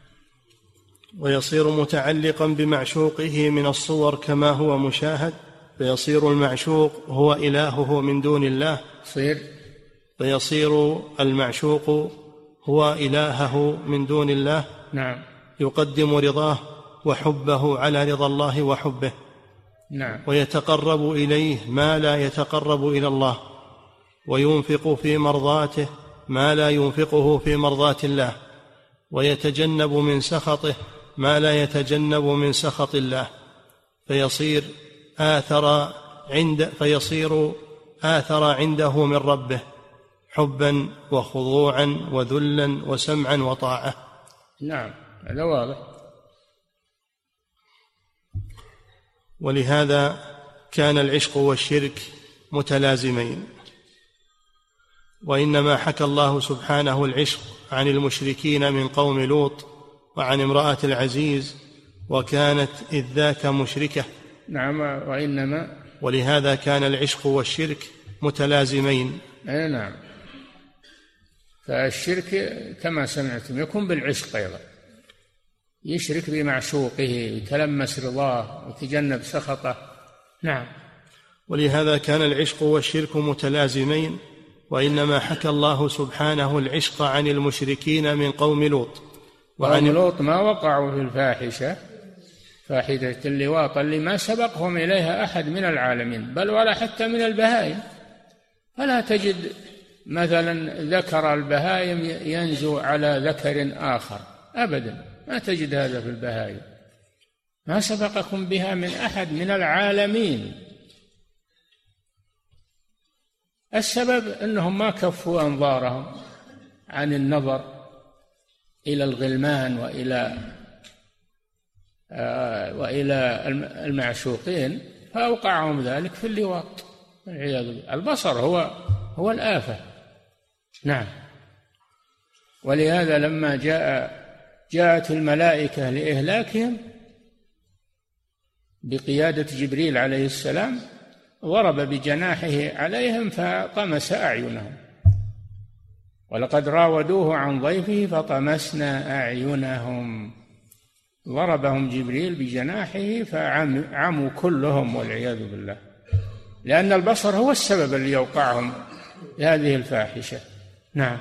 ويصير متعلقا بمعشوقه من الصور كما هو مشاهد، فيصير المعشوق هو إلهه من دون الله. فيصير المعشوق هو إلهه من دون الله. نعم. يقدم رضاه وحبه على رضا الله وحبه. نعم. ويتقرب إليه ما لا يتقرب إلى الله، وينفق في مرضاته ما لا ينفقه في مرضات الله، ويتجنب من سخطه ما لا يتجنب من سخط الله، فيصير آثر عنده من ربه حبا وخضوعا وذلا وسمعا وطاعة. نعم، هذا واضح. ولهذا كان العشق والشرك متلازمين، وإنما حكى الله سبحانه العشق عن المشركين من قوم لوط وعن امرأة العزيز، وكانت إذ ذاك مشركة. نعم. وإنما ولهذا كان العشق والشرك متلازمين. نعم. فالشرك كما سمعتم يكون بالعشق أيضا، يشرك بمعشوقه، يتلمس رضاه ويتجنب سخطه. نعم. ولهذا كان العشق والشرك متلازمين، وإنما حكى الله سبحانه العشق عن المشركين من قوم لوط. وقوم لوط ما وقعوا في الفاحشة، فاحشة اللواط اللي ما سبقهم إليها أحد من العالمين، بل ولا حتى من البهائم. فلا تجد مثلا ذكر البهائم ينزو على ذكر آخر أبدا، ما تجد هذا في البهائم، ما سبقكم بها من أحد من العالمين. السبب أنهم ما كفوا أنظارهم عن النظر إلى الغلمان وإلى المعشوقين، فأوقعهم ذلك في اللواط والعياذ بالله. البصر هو الآفة. نعم. ولهذا لما جاءت الملائكة لإهلاكهم بقيادة جبريل عليه السلام، ضرب بجناحه عليهم فطمس أعينهم، ولقد راودوه عن ضيفه فطمسنا أعينهم. ضربهم جبريل بجناحه فعموا كلهم والعياذ بالله، لأن البصر هو السبب اللي يوقعهم بهذه الفاحشة. نعم.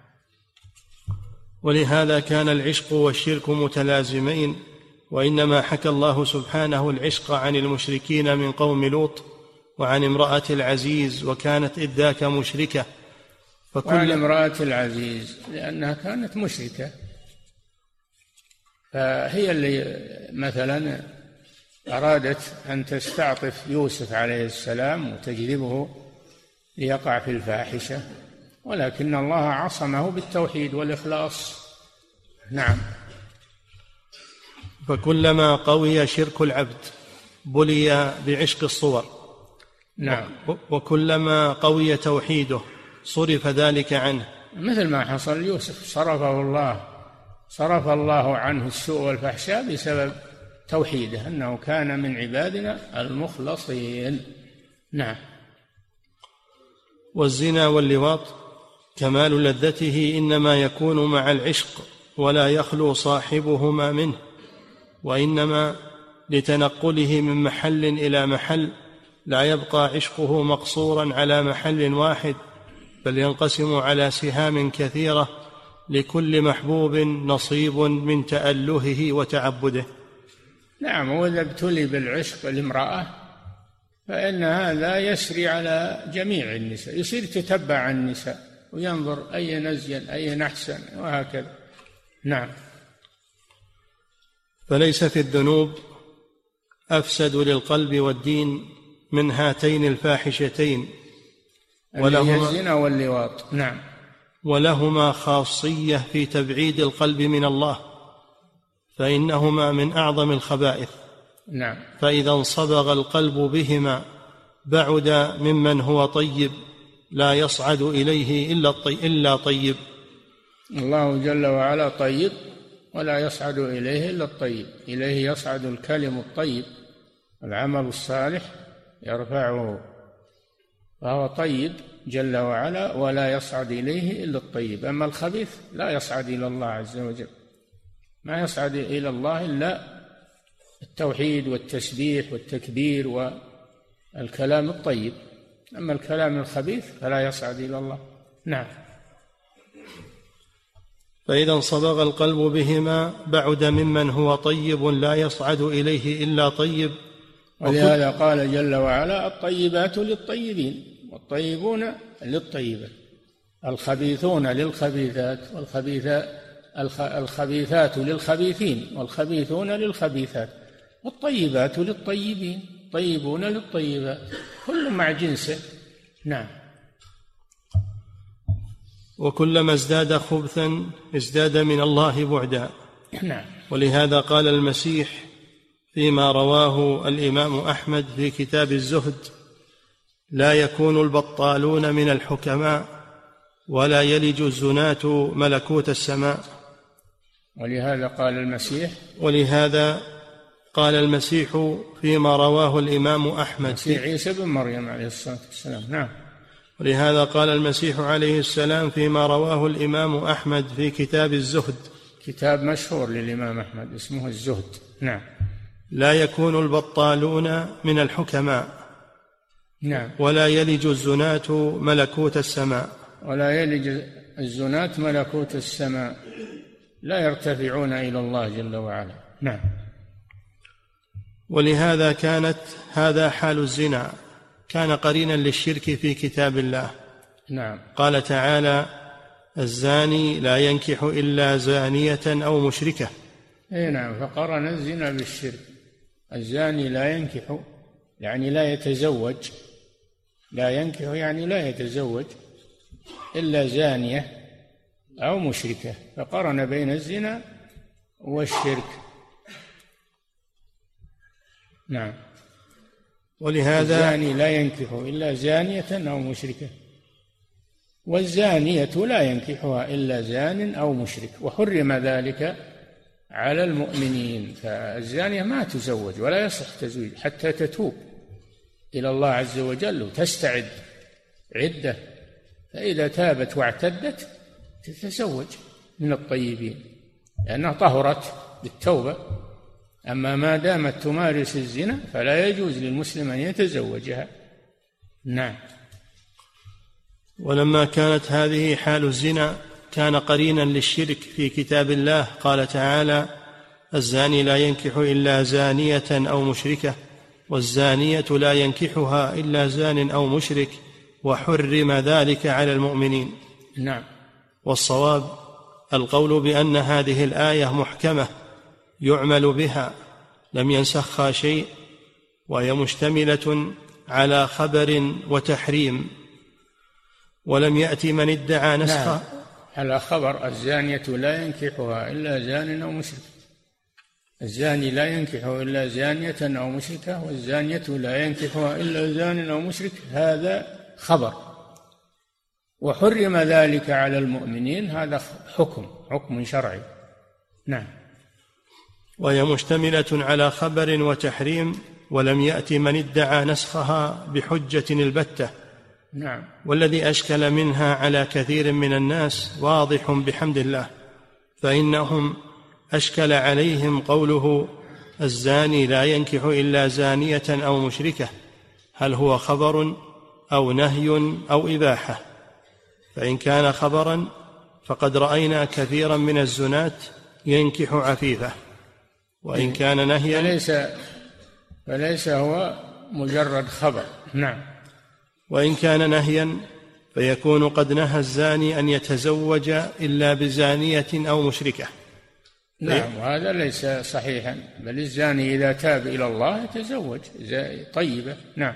ولهذا كان العشق والشرك متلازمين، وإنما حكى الله سبحانه العشق عن المشركين من قوم لوط وعن امرأة العزيز وكانت إذ ذاك مشركة. وعن امرأة العزيز لأنها كانت مشركة، فهي اللي مثلا أرادت أن تستعطف يوسف عليه السلام وتجذبه ليقع في الفاحشة، ولكن الله عصمه بالتوحيد والإخلاص. نعم. فكلما قوي شرك العبد بلي بعشق الصور. نعم. وكلما قوي توحيده صرف ذلك عنه، مثل ما حصل يوسف، صرف الله عنه السوء والفحشاء بسبب توحيده، أنه كان من عبادنا المخلصين. نعم. والزنا واللواط كمال لذته إنما يكون مع العشق ولا يخلو صاحبهما منه، وإنما لتنقله من محل إلى محل لا يبقى عشقه مقصورا على محل واحد، بل ينقسم على سهام كثيرة لكل محبوب نصيب من تألهه وتعبده. نعم. وإذا ابتلي بالعشق الامرأة فإن هذا يسري على جميع النساء، يصير يتتبع النساء وينظر أي نزين أي أحسن وهكذا. نعم. فليس في الذنوب أفسد للقلب والدين من هاتين الفاحشتين، ولهما الزنا واللواط. نعم. ولهما خاصية في تبعيد القلب من الله، فإنهما من أعظم الخبائث. نعم. فإذا انصبغ القلب بهما بعد ممن هو طيب لا يصعد إليه إلا طيب. الله جل وعلا طيب ولا يصعد إليه إلا الطيب، إليه يصعد الكلم الطيب، العمل الصالح يرفعه، فهو طيب جل وعلا ولا يصعد إليه إلا الطيب. أما الخبيث لا يصعد إلى الله عز وجل، ما يصعد إلى الله إلا التوحيد والتسبيح والتكبير والكلام الطيب، أما الكلام الخبيث فلا يصعد إلى الله. نعم. فإذا انصبغ القلب بهما بعد ممن هو طيب لا يصعد إليه إلا طيب. ولهذا قال جل وعلا: الطيبات للطيبين والطيبون للطيبات، الخبيثون للخبيثات الخبيثات للخبيثين والخبيثون للخبيثات، والطيبات للطيبين الطيبون للطيبات، كل مع جنسه. نعم. وكلما ازداد خبثا ازداد من الله بعدا. نعم. ولهذا قال المسيح فيما رواه الإمام أحمد في كتاب الزهد: لا يكون البطالون من الحكماء ولا يلج الزناة ملكوت السماء. ولهذا قال المسيح فيما رواه الإمام أحمد في عيسى بن مريم عليه الصلاة والسلام. نعم. ولهذا قال المسيح عليه السلام فيما رواه الإمام أحمد في كتاب الزهد، كتاب مشهور للإمام أحمد اسمه الزهد. نعم. لا يكون البطالون من الحكماء. نعم. ولا يلج الزناة ملكوت السماء. ولا يلج الزناة ملكوت السماء، لا يرتفعون إلى الله جل وعلا. نعم. ولهذا كانت هذا حال الزنا، كان قرينا للشرك في كتاب الله. نعم. قال تعالى: الزاني لا ينكح إلا زانية أو مشركة. نعم. فقرن الزنا بالشرك. الزاني لا ينكح يعني لا يتزوج، لا ينكح يعني لا يتزوج إلا زانية أو مشركة، فقرن بين الزنا والشرك. نعم. ولهذا الزاني لا ينكح إلا زانية أو مشركة، والزانية لا ينكحها إلا زان أو مشرك، وحرم ذلك على المؤمنين. فالزانية ما تزوج ولا يصح تزويج حتى تتوب إلى الله عز وجل وتستعد عدة، فإذا تابت واعتدت تتزوج من الطيبين لأنها طهرت بالتوبة. أما ما دامت تمارس الزنا فلا يجوز للمسلم أن يتزوجها. نعم. ولما كانت هذه حال الزنا كان قرينا للشرك في كتاب الله. قال تعالى: الزاني لا ينكح إلا زانية أو مشركة، والزانية لا ينكحها إلا زان أو مشرك وحرم ذلك على المؤمنين. نعم. والصواب القول بأن هذه الآية محكمة يعمل بها لم ينسخها شيء، وهي مشتملة على خبر وتحريم، ولم يأتي من ادعى نسخها. نعم. على خبر الزانية لا ينكحها إلا زان أو مشرك، الزاني لا ينكحه إلا زانية أو مشركة، والزانية لا ينكحها إلا زان أو مشرك، هذا خبر. وحرم ذلك على المؤمنين، هذا حكم شرعي. نعم. وهي مشتملة على خبر وتحريم، ولم يأتي من ادعى نسخها بحجة البتة. نعم. والذي أشكل منها على كثير من الناس واضح بحمد الله، فإنهم أشكل عليهم قوله الزاني لا ينكح إلا زانية أو مشركة، هل هو خبر أو نهي أو إباحة؟ فإن كان خبرا فقد رأينا كثيرا من الزنات ينكح عفيفة، وإن كان نهيا فليس هو مجرد خبر. نعم. وإن كان نهيا فيكون قد نهى الزاني أن يتزوج إلا بزانية أو مشركة. نعم. وهذا ليس صحيحا، بل الزاني إذا تاب إلى الله يتزوج طيبة. نعم.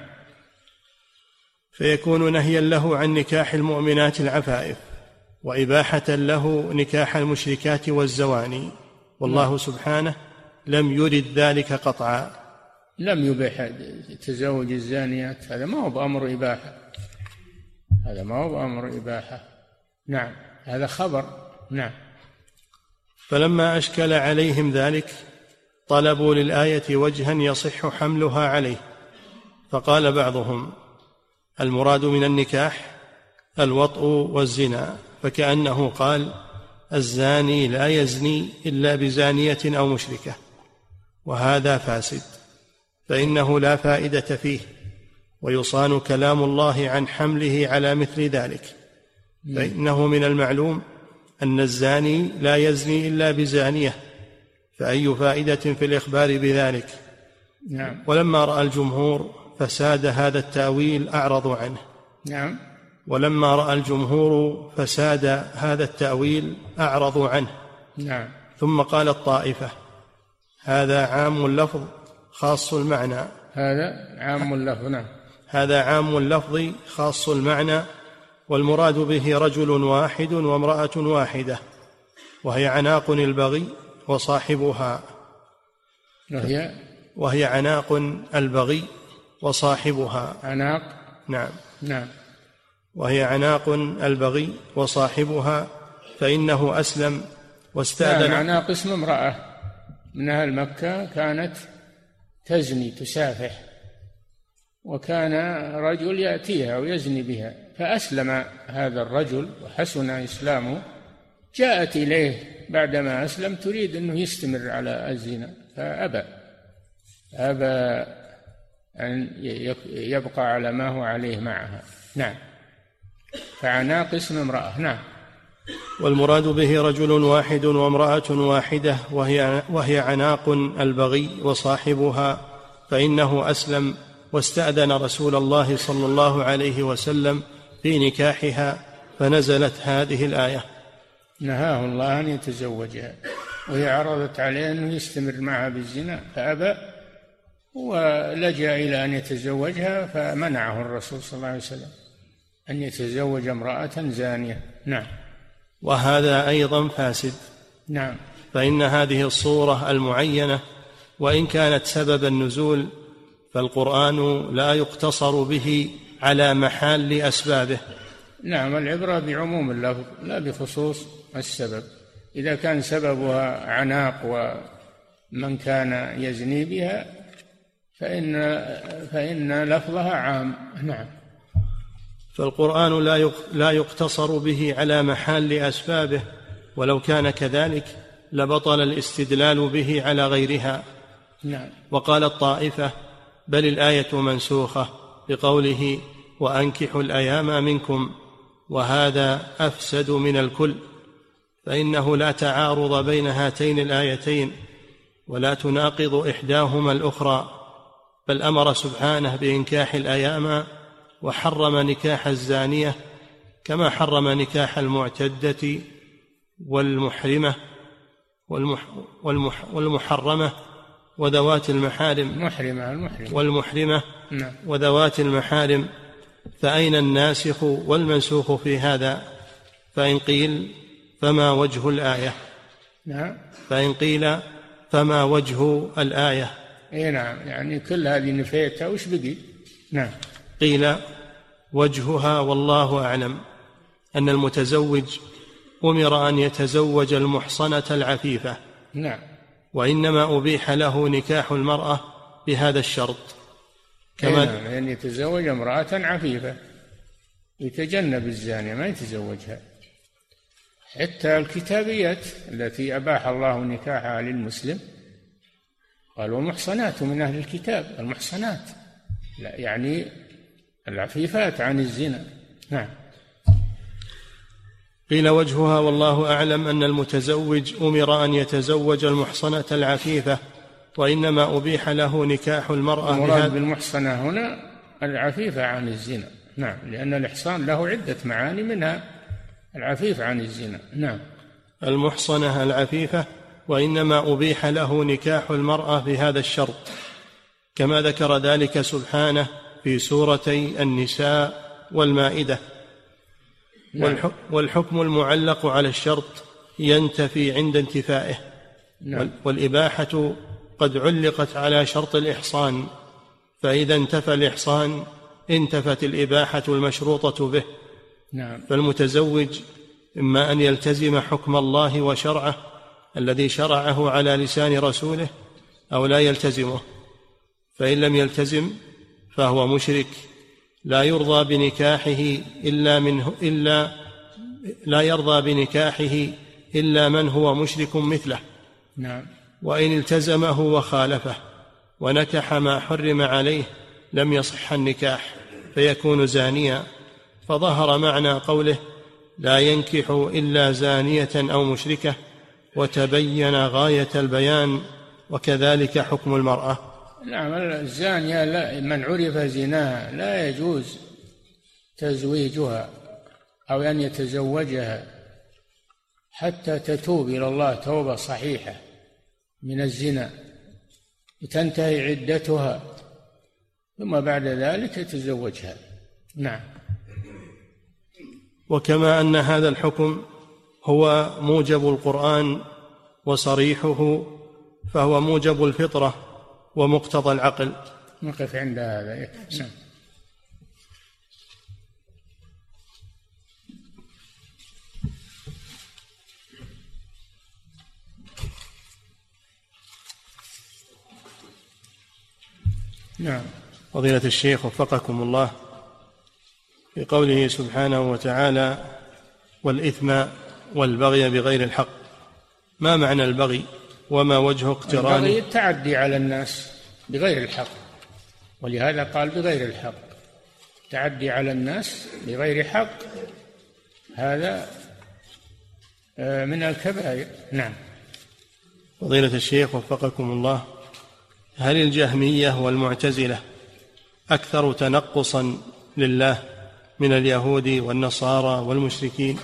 فيكون نهيا له عن نكاح المؤمنات العفائف، وإباحة له نكاح المشركات والزواني، والله سبحانه لم يرد ذلك قطعا. لم يبيح تزوج الزانيات، هذا ما هو بأمر إباحة، هذا ما هو بأمر إباحة. نعم. هذا خبر. نعم. فلما أشكل عليهم ذلك طلبوا للآية وجها يصح حملها عليه، فقال بعضهم المراد من النكاح الوطء والزنا، فكأنه قال الزاني لا يزني إلا بزانية أو مشركة، وهذا فاسد، فإنه لا فائدة فيه، ويصان كلام الله عن حمله على مثل ذلك، فإنه من المعلوم أن الزاني لا يزني إلا بزانية، فأي فائدة في الإخبار بذلك؟ نعم. ولما رأى الجمهور فساد هذا التأويل أعرضوا عنه. نعم. ولما رأى الجمهور فساد هذا التأويل أعرضوا عنه. نعم. ثم قال الطائفة هذا عام اللفظ خاص المعنى. هذا عام اللفظ. نعم. هذا عام اللفظ خاص المعنى، والمراد به رجل واحد وامرأة واحدة، وهي عناق البغي وصاحبها. وهي عناق البغي وصاحبها. عناق. نعم. نعم. وهي عناق البغي وصاحبها، فإنه أسلم واستأذن. عناق اسم امرأة من أهل مكة كانت تزني تسافح، وكان رجل يأتيها ويزني بها، فأسلم هذا الرجل وحسن إسلامه، جاءت إليه بعدما أسلم تريد أنه يستمر على الزنا، فأبى أن يبقى على ما هو عليه معها. نعم. فعناق اسم امرأة. نعم. والمراد به رجل واحد وامرأة واحدة، وهي عناق البغي وصاحبها، فإنه أسلم واستأذن رسول الله صلى الله عليه وسلم في نكاحها، فنزلت هذه الآية. نهاه الله أن يتزوجها، وهي عرضت عليه أنه يستمر معها بالزنا فأبى، ولجأ إلى أن يتزوجها، فمنعه الرسول صلى الله عليه وسلم أن يتزوج امرأة زانية. نعم. وهذا أيضا فاسد. نعم. فإن هذه الصورة المعينة وإن كانت سبب النزول، فالقرآن لا يقتصر به على محال أسبابه. نعم. العبرة بعموم اللفظ لا بخصوص السبب. إذا كان سببها عناق ومن كان يزني بها فإن لفظها عام. نعم. فالقرآن لا يقتصر به على محال أسبابه، ولو كان كذلك لبطل الاستدلال به على غيرها. نعم. وقال الطائفة بل الآية منسوخة بقوله وأنكحوا الأيام منكم، وهذا أفسد من الكل، فإنه لا تعارض بين هاتين الآيتين، ولا تناقض إحداهما الأخرى، بل أمر سبحانه بإنكاح الأيام وحرم نكاح الزانية كما حرم نكاح المعتدة والمحرمة والمحرمة وذوات المحارم والمحرمة وذوات المحارم. فأين الناسخ والمنسوخ في هذا؟ فإن قيل فما وجه الآية؟ فإن قيل فما وجه الآية؟ نعم، يعني كل هذه نفيتها وش بقي؟ نعم. قيل وجهها والله أعلم أن المتزوج أمر أن يتزوج المحصنة العفيفة، نعم، وإنما أبيح له نكاح المرأة بهذا الشرط كما أن يتزوج امرأة عفيفة، يتجنب الزانية، ما يتزوجها. حتى الكتابيات التي أباح الله نكاحها للمسلم قال ومحصنات من أهل الكتاب، المحصنات لا يعني العفيفات عن الزنا. نعم. قيل وجهها والله أعلم أن المتزوج أمر أن يتزوج المحصنة العفيفة، وإنما أبيح له نكاح المرأة. المراد بالمحصنة هنا العفيفة عن الزنا، نعم، لأن الإحصان له عدة معاني منها العفيف عن الزنا. نعم. المحصنة العفيفة، وإنما أبيح له نكاح المرأة بهذا الشرط، كما ذكر ذلك سبحانه في سورتي النساء والمائدة. نعم. والحكم المعلق على الشرط ينتفي عند انتفائه. نعم. والإباحة قد علقت على شرط الإحصان، فإذا انتفى الإحصان انتفت الإباحة المشروطة به. نعم. فالمتزوج إما أن يلتزم حكم الله وشرعه الذي شرعه على لسان رسوله أو لا يلتزمه، فإن لم يلتزم فهو مشرك لا يرضى بنكاحه إلا من هو مشرك مثله. نعم. وإن التزمه وخالفه ونكح ما حرم عليه لم يصح النكاح فيكون زانيا. فظهر معنى قوله لا ينكح إلا زانية أو مشركة، وتبين غاية البيان، وكذلك حكم المرأة. نعم، الزانية من عرف زناها لا يجوز تزويجها أو أن يتزوجها حتى تتوب إلى الله توبة صحيحة من الزنا وتنتهي عدتها، ثم بعد ذلك يتزوجها. نعم. وكما أن هذا الحكم هو موجب القرآن وصريحه، فهو موجب الفطرة ومقتضى العقل. نقف عند هذا. نعم. نعم. فضيلة الشيخ وفقكم الله، في قوله سبحانه وتعالى والإثم والبغي بغير الحق، ما معنى البغي وما وجه اقترانه؟ البغي التعدي على الناس بغير الحق، ولهذا قال بغير الحق، تعدي على الناس بغير حق هذا من الكبائر. نعم. فضيلة الشيخ وفقكم الله، هل الجهمية والمعتزلة أكثر تنقصا لله من اليهود والنصارى والمشركين؟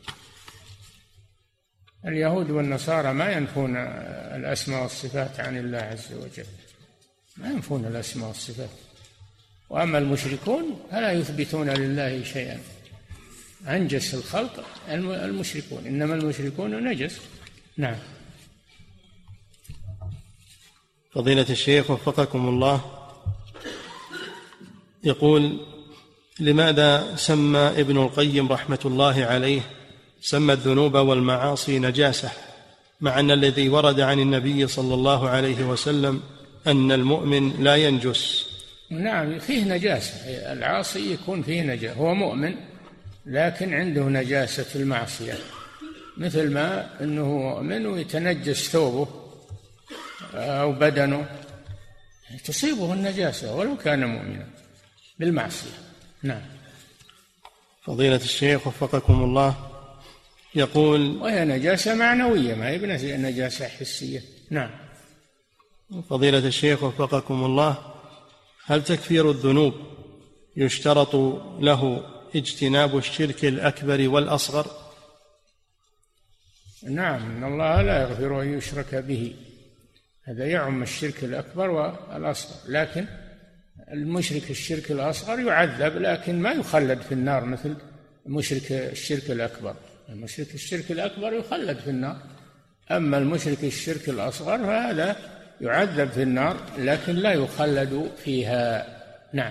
اليهود والنصارى ما ينفون الأسماء والصفات عن الله عز وجل، ما ينفون الأسماء والصفات. وأما المشركون فلا يثبتون لله شيئا، أنجس الخلق المشركون، إنما المشركون نجس. نعم. فضيلة الشيخ وفقكم الله، يقول لماذا سمى ابن القيم رحمة الله عليه سمى الذنوب والمعاصي نجاسة، مع أن الذي ورد عن النبي صلى الله عليه وسلم أن المؤمن لا ينجس؟ نعم، فيه نجاسة، العاصي يكون فيه نجاسة، هو مؤمن لكن عنده نجاسة المعصية، مثل ما أنه مؤمن ويتنجس ثوبه أو بدنه تصيبه النجاسة ولو كان مؤمنا بالمعصية. نعم. فضيلة الشيخ وفقكم الله، يقول وهي نجاسة معنوية ما هي نجاسة حسية. نعم. فضيلة الشيخ وفقكم الله، هل تكفير الذنوب يشترط له اجتناب الشرك الأكبر والأصغر؟ نعم، إن الله لا يغفر أن يشرك به، هذا يعم الشرك الأكبر والأصغر، لكن المشرك الشرك الأصغر يعذب لكن ما يخلد في النار مثل مشرك الشرك الأكبر. المشرك الشرك الأكبر يخلد في النار، أما المشرك الشرك الأصغر فهذا يعذب في النار لكن لا يخلد فيها. نعم.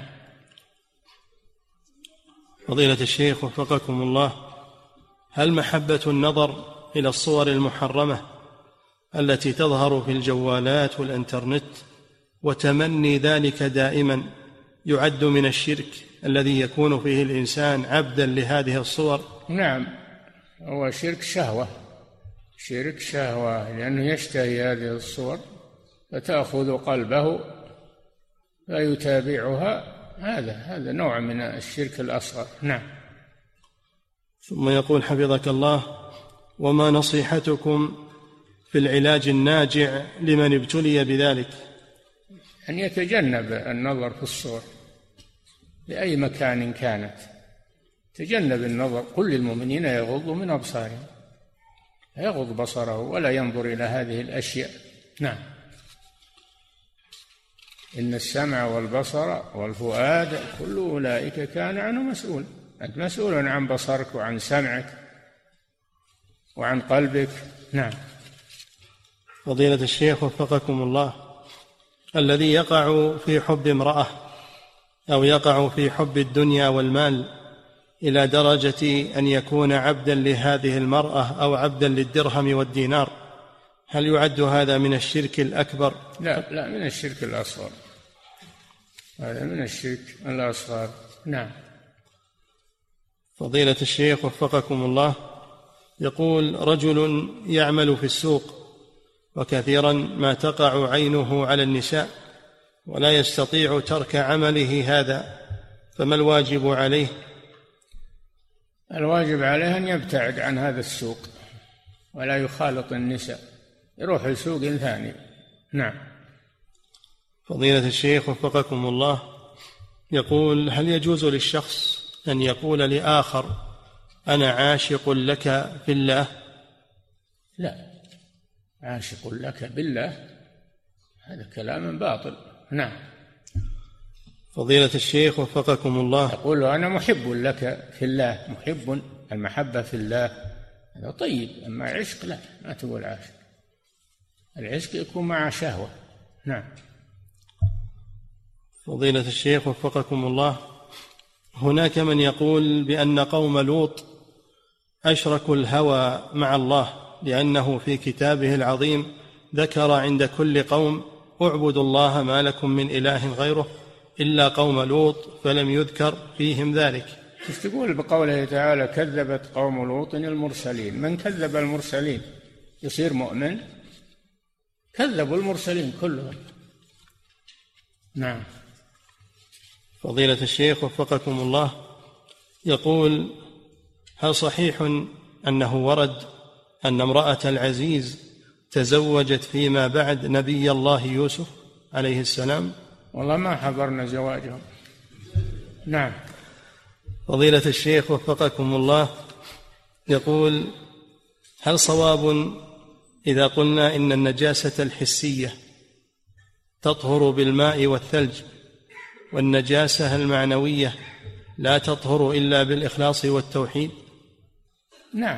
فضيلة الشيخ وفقكم الله، هل محبة النظر إلى الصور المحرمة التي تظهر في الجوالات والإنترنت وتمني ذلك دائما يعد من الشرك الذي يكون فيه الإنسان عبدا لهذه الصور؟ نعم، هو شرك شهوة، شرك شهوة، لأنه يشتهي هذه الصور فتأخذ قلبه فيتابعها، هذا نوع من الشرك الأصغر. نعم. ثم يقول حفظك الله: وما نصيحتكم في العلاج الناجع لمن ابتلي بذلك؟ أن يتجنب النظر في الصور لأي مكان كانت، تجنب النظر. قل للمؤمنين يغضوا من أبصارهم، يغض بصره ولا ينظر إلى هذه الأشياء. نعم. إن السمع والبصر والفؤاد كل أولئك كان عنه مسؤول. أنت مسؤول عن بصرك وعن سمعك وعن قلبك. نعم. فضيلة الشيخ وفقكم الله، الذي يقع في حب امرأة أو يقع في حب الدنيا والمال إلى درجة أن يكون عبدا لهذه المرأة أو عبدا للدرهم والدينار، هل يعد هذا من الشرك الأكبر؟ لا، من الشرك الأصغر، هذا من الشرك الأصغر. نعم. فضيلة الشيخ وفقكم الله، يقول: رجل يعمل في السوق وكثيرا ما تقع عينه على النساء ولا يستطيع ترك عمله هذا، فما الواجب عليه؟ الواجب عليه أن يبتعد عن هذا السوق ولا يخالط النساء، يروح لسوق ثاني. نعم. فضيلة الشيخ وفقكم الله، يقول: هل يجوز للشخص أن يقول لآخر أنا عاشق لك في الله؟ لا، عاشق لك بالله هذا كلام باطل. نعم. فضيلة الشيخ وفقكم الله، يقول أنا محب لك في الله، محب، المحبة في الله هذا طيب، أما عشق لا، ما تقول عاشق، العشق يكون مع شهوة. نعم. فضيلة الشيخ وفقكم الله، هناك من يقول بأن قوم لوط أشركوا الهوى مع الله، لأنه في كتابه العظيم ذكر عند كل قوم اعبدوا الله ما لكم من إله غيره إلا قوم لوط، فلم يذكر فيهم ذلك. ايش تقول بقوله تعالى كذبت قوم لوط المرسلين؟ من كذب المرسلين يصير مؤمن؟ كذبوا المرسلين كلهم. نعم. فضيلة الشيخ وفقكم الله، يقول: هل صحيح أنه ورد أن امرأة العزيز تزوجت فيما بعد نبي الله يوسف عليه السلام؟ والله ما حضرنا زواجهم. نعم. فضيلة الشيخ وفقكم الله، يقول: هل صواب إذا قلنا إن النجاسة الحسية تطهر بالماء والثلج، والنجاسة المعنوية لا تطهر إلا بالإخلاص والتوحيد؟ نعم.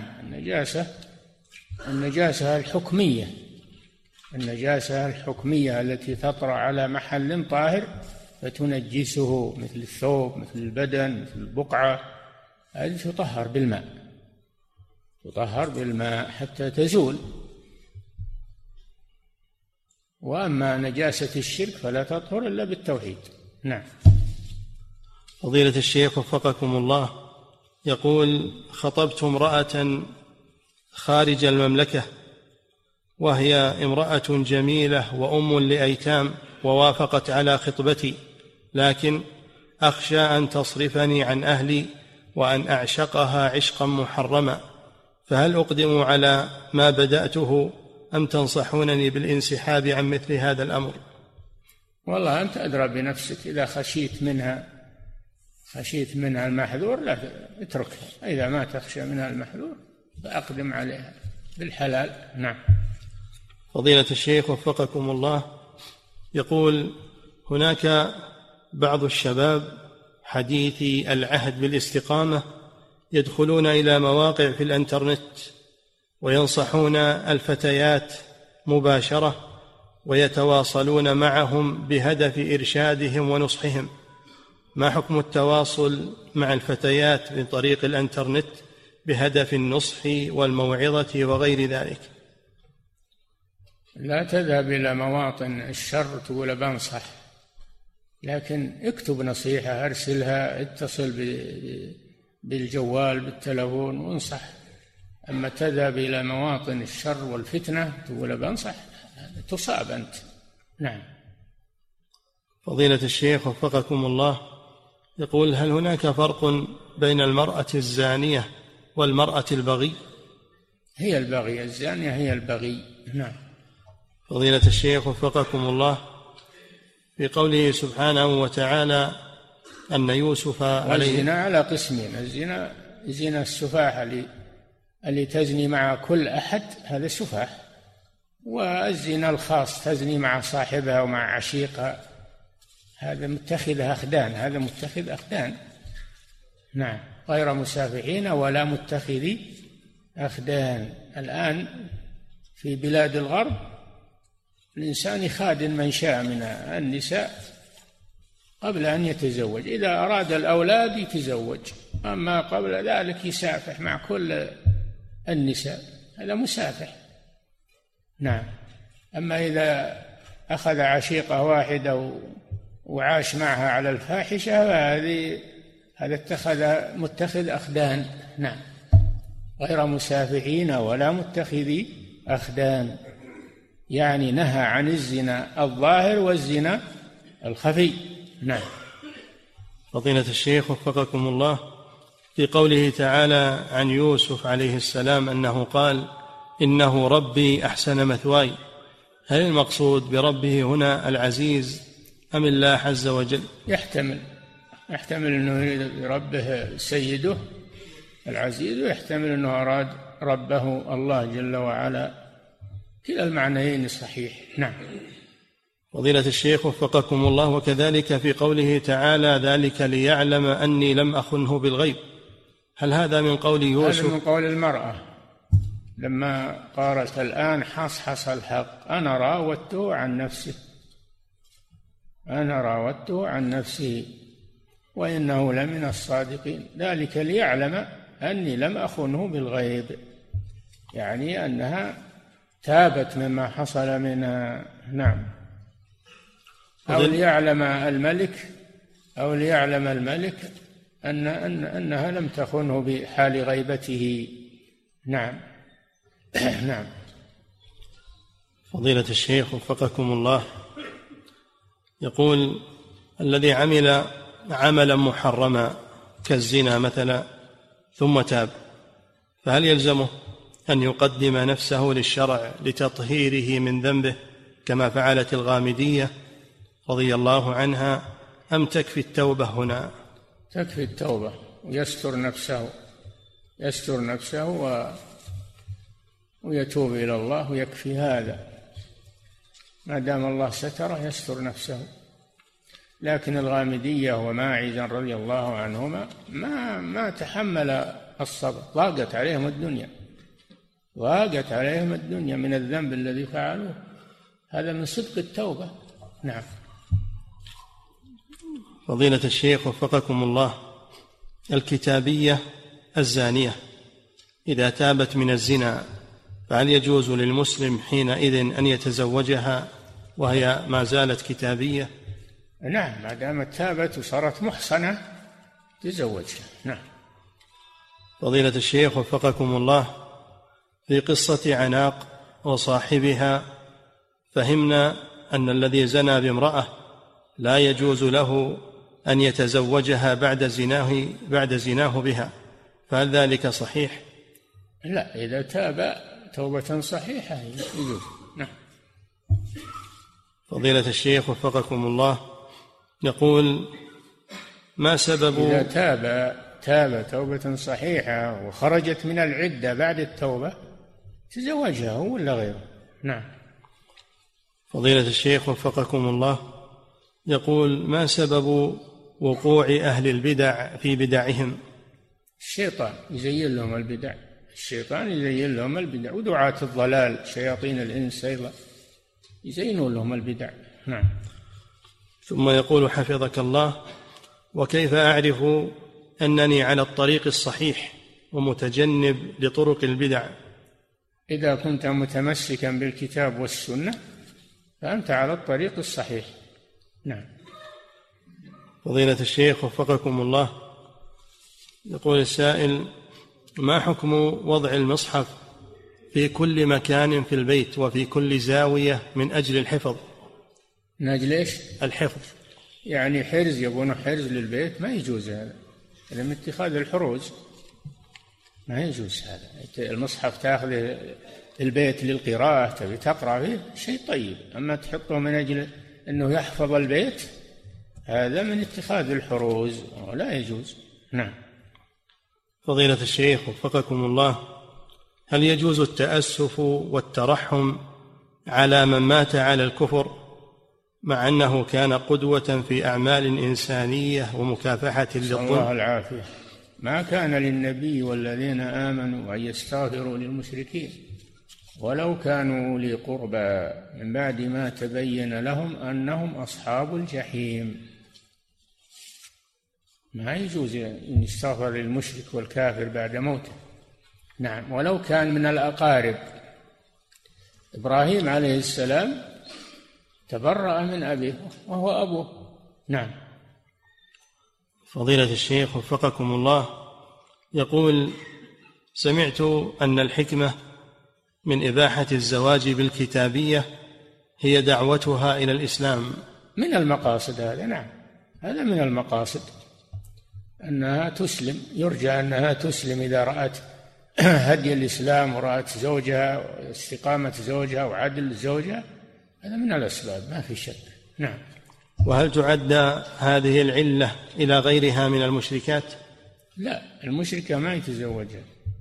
النجاسة الحكمية، النجاسة الحكمية التي تطرأ على محل طاهر فتنجسه، مثل الثوب، مثل البدن، مثل البقعة، هذه تطهر بالماء، تطهر بالماء حتى تزول. وأما نجاسة الشرك فلا تطهر إلا بالتوحيد. نعم. فضيلة الشيخ وفقكم الله، يقول: خطبت امرأة خارج المملكة وهي امرأة جميلة وأم لأيتام، ووافقت على خطبتي، لكن أخشى أن تصرفني عن أهلي وأن أعشقها عشقا محرما، فهل أقدم على ما بدأته أم تنصحونني بالانسحاب عن مثل هذا الأمر؟ والله أنت أدرى بنفسك، إذا خشيت منها المحذور لا اتركها، إذا ما تخشى منها المحذور فأقدم عليها بالحلال. نعم. فضيلة الشيخ وفقكم الله، يقول: هناك بعض الشباب حديثي العهد بالاستقامة يدخلون إلى مواقع في الإنترنت وينصحون الفتيات مباشرة ويتواصلون معهم بهدف إرشادهم ونصحهم، ما حكم التواصل مع الفتيات من طريق الإنترنت بهدف النصح والموعظة وغير ذلك؟ لا تذهب إلى مواطن الشر تقول بنصح، لكن اكتب نصيحة، أرسلها، اتصل بالجوال بالتلفون وانصح. أما تذهب إلى مواطن الشر والفتنة تقول بنصح، تصاب أنت. نعم. فضيلة الشيخ وفقكم الله، يقول: هل هناك فرق بين المرأة الزانية والمرأة البغي؟ هي البغي، الزانية هي البغي. نعم. فضيلة الشيخ وفقكم الله، في قوله سبحانه وتعالى أن يوسف عليه والزنا على قسمين: زنا السفاح اللي تزني مع كل أحد، هذا سفاح، والزنا الخاص تزني مع صاحبها ومع عشيقها، هذا متخذ أخدان. نعم. غير مسافحين ولا متخذي أخدان. الآن في بلاد الغرب الإنسان يخادن من شاء من النساء قبل أن يتزوج، إذا أراد الأولاد يتزوج، أما قبل ذلك يسافح مع كل النساء، هذا مسافح. نعم. أما إذا أخذ عشيقة واحدة وعاش معها على الفاحشة هذا متخذ أخدان. نعم. غير مسافحين ولا متخذي أخدان، يعني نهى عن الزنا الظاهر والزنا الخفي. نعم. فضيلة الشيخ وفقكم الله، في قوله تعالى عن يوسف عليه السلام أنه قال: إنه ربي أحسن مثواي، هل المقصود بربه هنا العزيز أم الله عز وجل؟ يحتمل أنه يريد ربه سيده العزيز، ويحتمل أنه أراد ربه الله جل وعلا، كلا المعنيين صحيح. نعم. فضيلة الشيخ وفقكم الله، وكذلك في قوله تعالى: ذلك ليعلم أني لم أخنه بالغيب، هل هذا من قول يوسف؟ هذا من قول المرأة لما قالت: الآن حصحص الحق، أنا راودته عن نفسه وإنه لمن الصادقين، ذلك ليعلم أني لم أخنه بالغيب، يعني أنها تابت مما حصل منها. نعم. أو ليعلم الملك أنها لم تخنه بحال غيبته. نعم. نعم. فضيلة الشيخ وفقكم الله، يقول: الذي عمل عملا محرما كالزنا مثلا ثم تاب، فهل يلزمه أن يقدم نفسه للشرع لتطهيره من ذنبه كما فعلت الغامدية رضي الله عنها، أم تكفي التوبة هنا؟ تكفي التوبة ويستر نفسه ويتوب إلى الله، ويكفي هذا، ما دام الله ستره يستر نفسه. لكن الغامدية وماعز رضي الله عنهما ما تحمل الصبر، ضاقت عليهم الدنيا من الذنب الذي فعلوه، هذا من صدق التوبة. نعم. فضيلة الشيخ وفقكم الله، الكتابية الزانية إذا تابت من الزنا فهل يجوز للمسلم حينئذ أن يتزوجها وهي ما زالت كتابية؟ نعم، ما دامت تابت وصارت محصنة تزوجها. نعم. فضيلة الشيخ وفقكم الله، في قصة عناق وصاحبها فهمنا أن الذي زنى بامرأة لا يجوز له أن يتزوجها بعد زناه بها، فهل ذلك صحيح؟ لا، إذا تاب توبة صحيحة يجوز. نعم. فضيلة الشيخ وفقكم الله، يقول: ما سبب إذا تاب توبة صحيحة وخرجت من العدة بعد التوبة تزوجها هو ولا غيره. نعم. فضيلة الشيخ وفقكم الله، يقول: ما سبب وقوع أهل البدع في بدعهم؟ الشيطان يزين لهم البدع، الشيطان يزين لهم البدع، ودعاة الضلال شياطين الإنس أيضا يزينون لهم البدع. نعم. ثم يقول حفظك الله: وكيف أعرف أنني على الطريق الصحيح ومتجنب لطرق البدع؟ إذا كنت متمسكا بالكتاب والسنة فأنت على الطريق الصحيح. نعم. فضيلة الشيخ وفقكم الله، يقول السائل: ما حكم وضع المصحف في كل مكان في البيت وفي كل زاوية من أجل الحفظ؟ من أجل إيش؟ الحفظ، يعني حرز، يبون حرز للبيت، ما يجوز هذا من اتخاذ الحروز، ما يجوز هذا. المصحف تأخذه البيت للقراءة، تبي تقرأ فيه شيء طيب، أما تحطه من أجل أنه يحفظ البيت هذا من اتخاذ الحروز ولا يجوز. نعم. فضيلة الشيخ وفقكم الله، هل يجوز التأسف والترحم على من مات على الكفر مع أنه كان قدوة في أعمال إنسانية ومكافحة للظلم؟ الله العافية. ما كان للنبي والذين آمنوا أن يستغفروا للمشركين ولو كانوا أولي قربى من بعد ما تبين لهم أنهم أصحاب الجحيم. ما يجوز أن يستغفر للمشرك والكافر بعد موته. نعم. ولو كان من الأقارب. إبراهيم عليه السلام تبرأ من أبيه وهو أبوه. نعم. فضيلة الشيخ وفقكم الله، يقول: سمعت أن الحكمة من إباحة الزواج بالكتابية هي دعوتها إلى الإسلام. من المقاصد هذا. نعم، هذا من المقاصد أنها تسلم، يرجى أنها تسلم إذا رأت هدي الإسلام ورأت زوجها واستقامة زوجها وعدل زوجها، هذا من الأسباب ما في شك. نعم. وهل تعد هذه العلة إلى غيرها من المشركات؟ لا، المشركة ما يتزوجها،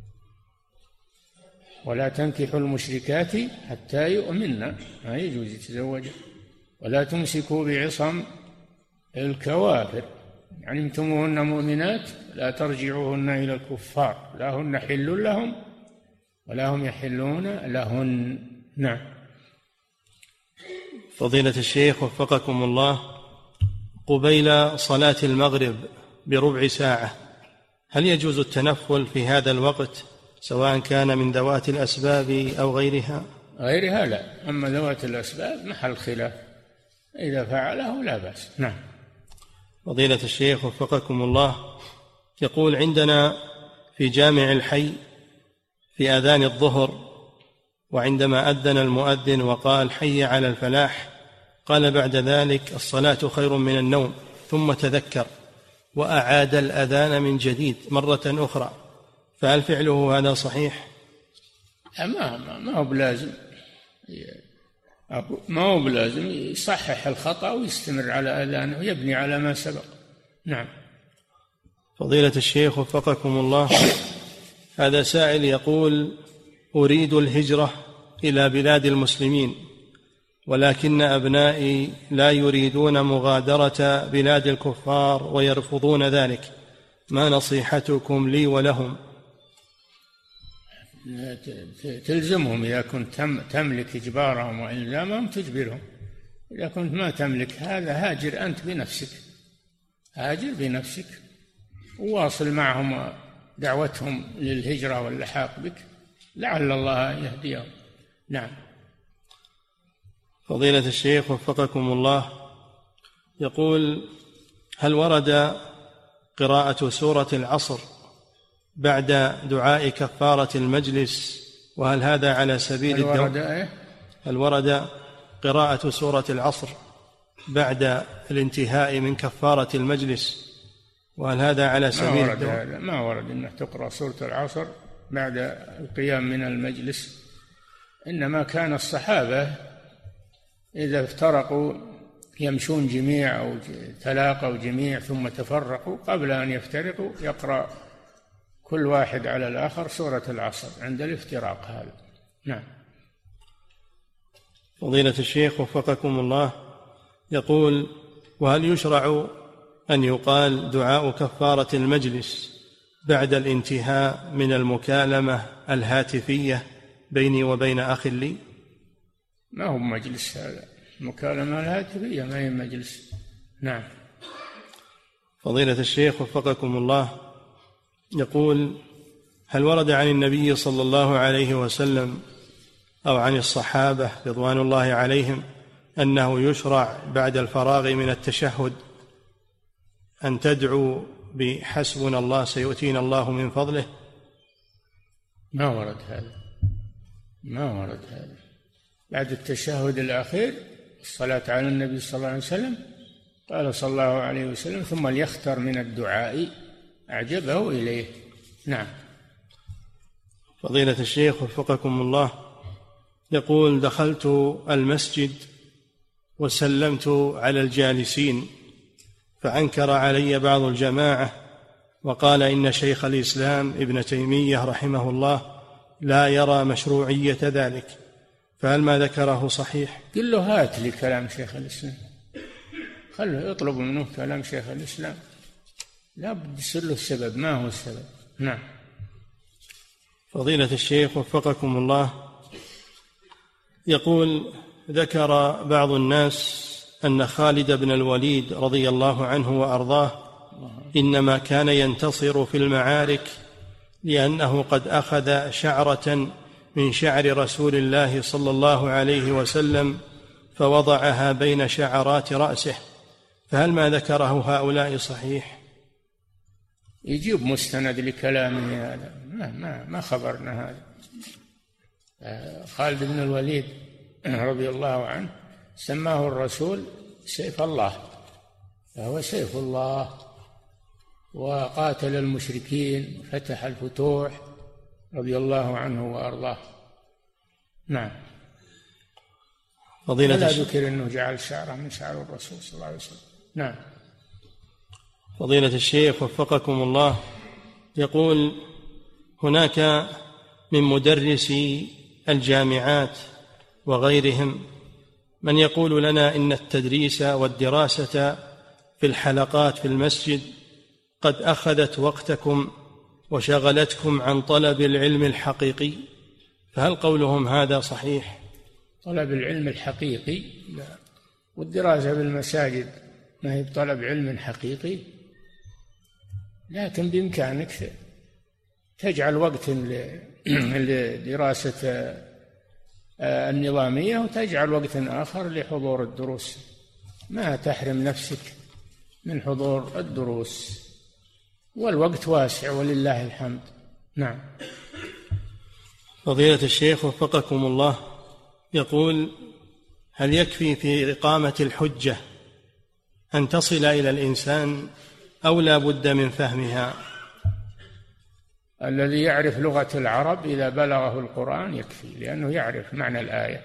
ولا تنكحوا المشركات حتى يؤمنن، ما يجوز يتزوجها. ولا تمسكوا بعصم الكوافر، علمتموهن مؤمنات لا ترجعوهن إلى الكفار، لا هن حل لهم ولا هم يحلون لهن. نعم. فضيلة الشيخ وفقكم الله، قبيل صلاة المغرب بربع ساعة هل يجوز التنفل في هذا الوقت سواء كان من ذوات الأسباب أو غيرها؟ غيرها لا، أما ذوات الأسباب محل خلاف، إذا فعله لا بأس. نعم. فضيلة الشيخ وفقكم الله، يقول: عندنا في جامع الحي في أذان الظهر، وعندما أذن المؤذن وقال حي على الفلاح قال بعد ذلك الصلاة خير من النوم، ثم تذكر وأعاد الأذان من جديد مرة أخرى، فهل فعله هذا صحيح؟ ما هو بلازم، ما هو بلازم، يصحح الخطأ ويستمر على أذانه ويبني على ما سبق. نعم. فضيلة الشيخ وفقكم الله، هذا سائل يقول: أريد الهجرة إلى بلاد المسلمين، ولكن أبنائي لا يريدون مغادرة بلاد الكفار ويرفضون ذلك، ما نصيحتكم لي ولهم؟ تلزمهم إذا كنت تملك إجبارهم وإلزامهم تجبرهم. إذا كنت ما تملك هذا هاجر أنت بنفسك، هاجر بنفسك وواصل معهم دعوتهم للهجرة واللحاق بك، لعل الله يهديهم. نعم. فضيلة الشيخ وفقكم الله، يقول: هل ورد قراءة سورة العصر بعد دعاء كفارة المجلس، وهل هذا على سبيل الدوام؟ هل ورد قراءة سورة العصر بعد الانتهاء من كفارة المجلس، وهل هذا على سبيل الدوام؟ ما ورد أنه تقرأ سورة العصر بعد القيام من المجلس، إنما كان الصحابة إذا افترقوا يمشون جميع أو تلاقوا جميع ثم تفرقوا، قبل أن يفترقوا يقرأ كل واحد على الآخر سورة العصر عند الافتراق هذا. نعم. فضيلة الشيخ وفقكم الله، يقول: وهل يشرع أن يقال دعاء كفارة المجلس بعد الانتهاء من المكالمة الهاتفية بيني وبين أخ لي؟ ما هو مجلس هذا، المكالمة الهاتفية ما هي مجلس. نعم. فضيلة الشيخ وفقكم الله، يقول: هل ورد عن النبي صلى الله عليه وسلم أو عن الصحابة رضوان الله عليهم أنه يشرع بعد الفراغ من التشهد أن تدعو بحسبنا الله سيؤتينا الله من فضله؟ ما ورد هذا، ما ورد هذا. بعد التشهد الأخير الصلاة على النبي صلى الله عليه وسلم، قال صلى الله عليه وسلم: ثم ليختر من الدعاء أعجبه إليه. نعم. فضيلة الشيخ وفقكم الله، يقول: دخلت المسجد وسلمت على الجالسين، فأنكر علي بعض الجماعة وقال إن شيخ الإسلام ابن تيمية رحمه الله لا يرى مشروعية ذلك، فهل ما ذكره صحيح؟ قل له هات لي كلام شيخ الإسلام، خله يطلب منه كلام شيخ الإسلام، لا بد يصير له السبب، ما هو السبب. نعم. فضيلة الشيخ وفقكم الله، يقول: ذكر بعض الناس أن خالد بن الوليد رضي الله عنه وأرضاه إنما كان ينتصر في المعارك لأنه قد أخذ شعرة من شعر رسول الله صلى الله عليه وسلم فوضعها بين شعرات رأسه، فهل ما ذكره هؤلاء صحيح؟ يجيب مستند لكلامه هذا، ما خبرنا هذا. خالد بن الوليد رضي الله عنه سماه الرسول سيف الله، فهو سيف الله، وقاتل المشركين فتح الفتوح رضي الله عنه وأرضاه. نعم. ولا ذكر أنه جعل شعره من شعر الرسول صلى الله عليه وسلم. نعم. فضيلة الشيخ وفقكم الله، يقول: هناك من مدرسي الجامعات وغيرهم من يقول لنا إن التدريس والدراسة في الحلقات في المسجد قد أخذت وقتكم وشغلتكم عن طلب العلم الحقيقي، فهل قولهم هذا صحيح؟ طلب العلم الحقيقي لا، والدراسة بالمساجد ما هي بطلب علم حقيقي، لكن بإمكانك تجعل وقت لدراسة النظامية وتجعل وقت آخر لحضور الدروس، ما تحرم نفسك من حضور الدروس، والوقت واسع ولله الحمد. نعم. فضيلة الشيخ وفقكم الله، يقول: هل يكفي في إقامة الحجة أن تصل إلى الإنسان أو لا بد من فهمها؟ الذي يعرف لغة العرب إذا بلغه القرآن يكفي، لأنه يعرف معنى الآية: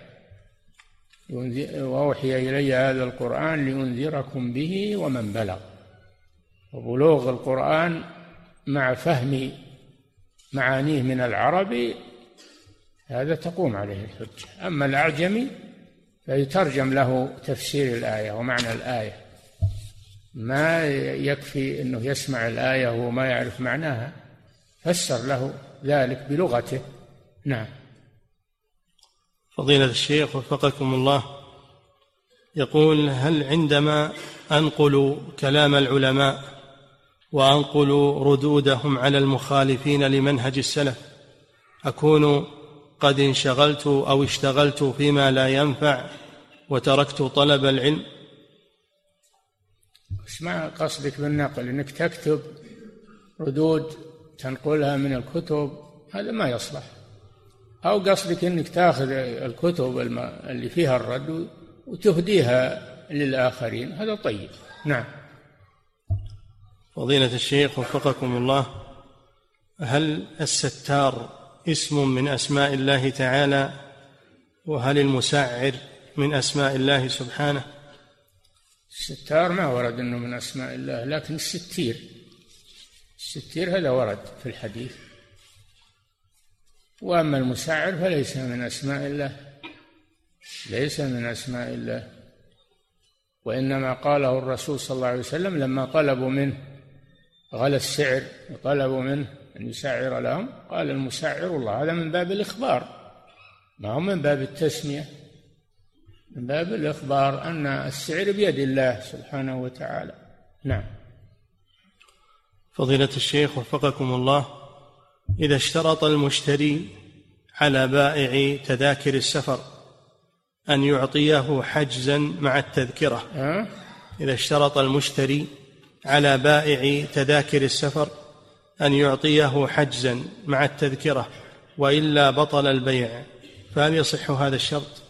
وأوحي إلي هذا القرآن لأنذركم به ومن بلغ. وبلوغ القرآن مع فهم معانيه من العربي هذا تقوم عليه الحجة. أما الأعجمي فيترجم له تفسير الآية ومعنى الآية، ما يكفي أنه يسمع الآية وهو ما يعرف معناها، فسر له ذلك بلغته. نعم. فضيلة الشيخ وفقكم الله، يقول: هل عندما أنقل كلام العلماء وأنقل ردودهم على المخالفين لمنهج السلف أكون قد انشغلت أو اشتغلت فيما لا ينفع وتركت طلب العلم؟ ايش ما قصدك بالنقل؟ انك تكتب ردود تنقلها من الكتب، هذا ما يصلح. او قصدك انك تاخذ الكتب اللي فيها الرد وتهديها للآخرين، هذا طيب. نعم. فضيلة الشيخ وفقكم الله، هل الستار اسم من أسماء الله تعالى؟ وهل المسعر من أسماء الله سبحانه؟ الستار ما ورد أنه من أسماء الله، لكن الستير هذا ورد في الحديث. وأما المسعر فليس من أسماء الله، ليس من أسماء الله، وإنما قاله الرسول صلى الله عليه وسلم لما طلبوا منه غلى السعر وطلبوا منه أن يسعر لهم، قال المسعر الله. هذا من باب الإخبار، ما هو من باب التسمية، من باب الإخبار أن السعر بيد الله سبحانه وتعالى. نعم. فضيلة الشيخ وفقكم الله، إذا اشترط المشتري على بائع تذاكر السفر أن يعطيه حجزا مع التذكرة، إذا اشترط المشتري على بائع تذاكر السفر أن يعطيه حجزا مع التذكرة وإلا بطل البيع، فهل يصح هذا الشرط؟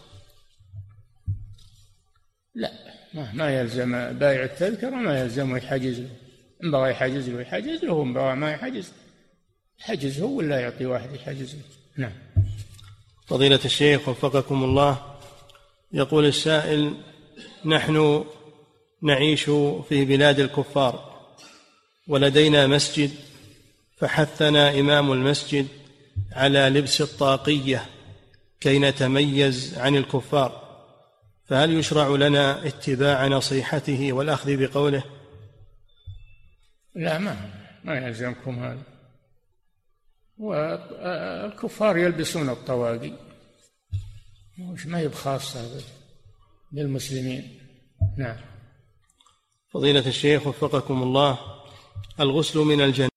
لا، ما يلزم بائع التذكرة، ما يلزم يحجز له. إن بغى يحجز له يحجز له، إن بغى ما يحجز هو ولا يعطي واحد يحجز له. نعم. فضيلة الشيخ وفقكم الله، يقول السائل: نحن نعيش في بلاد الكفار ولدينا مسجد، فحثنا إمام المسجد على لبس الطاقية كي نتميز عن الكفار، فهل يشرع لنا اتباع نصيحته والأخذ بقوله؟ لا، ما يلزمكم هذا، والكفار يلبسون الطواقي، ما هي بخاصة بالمسلمين. نعم. فضيلة الشيخ وفقكم الله، الغسل من الجنابة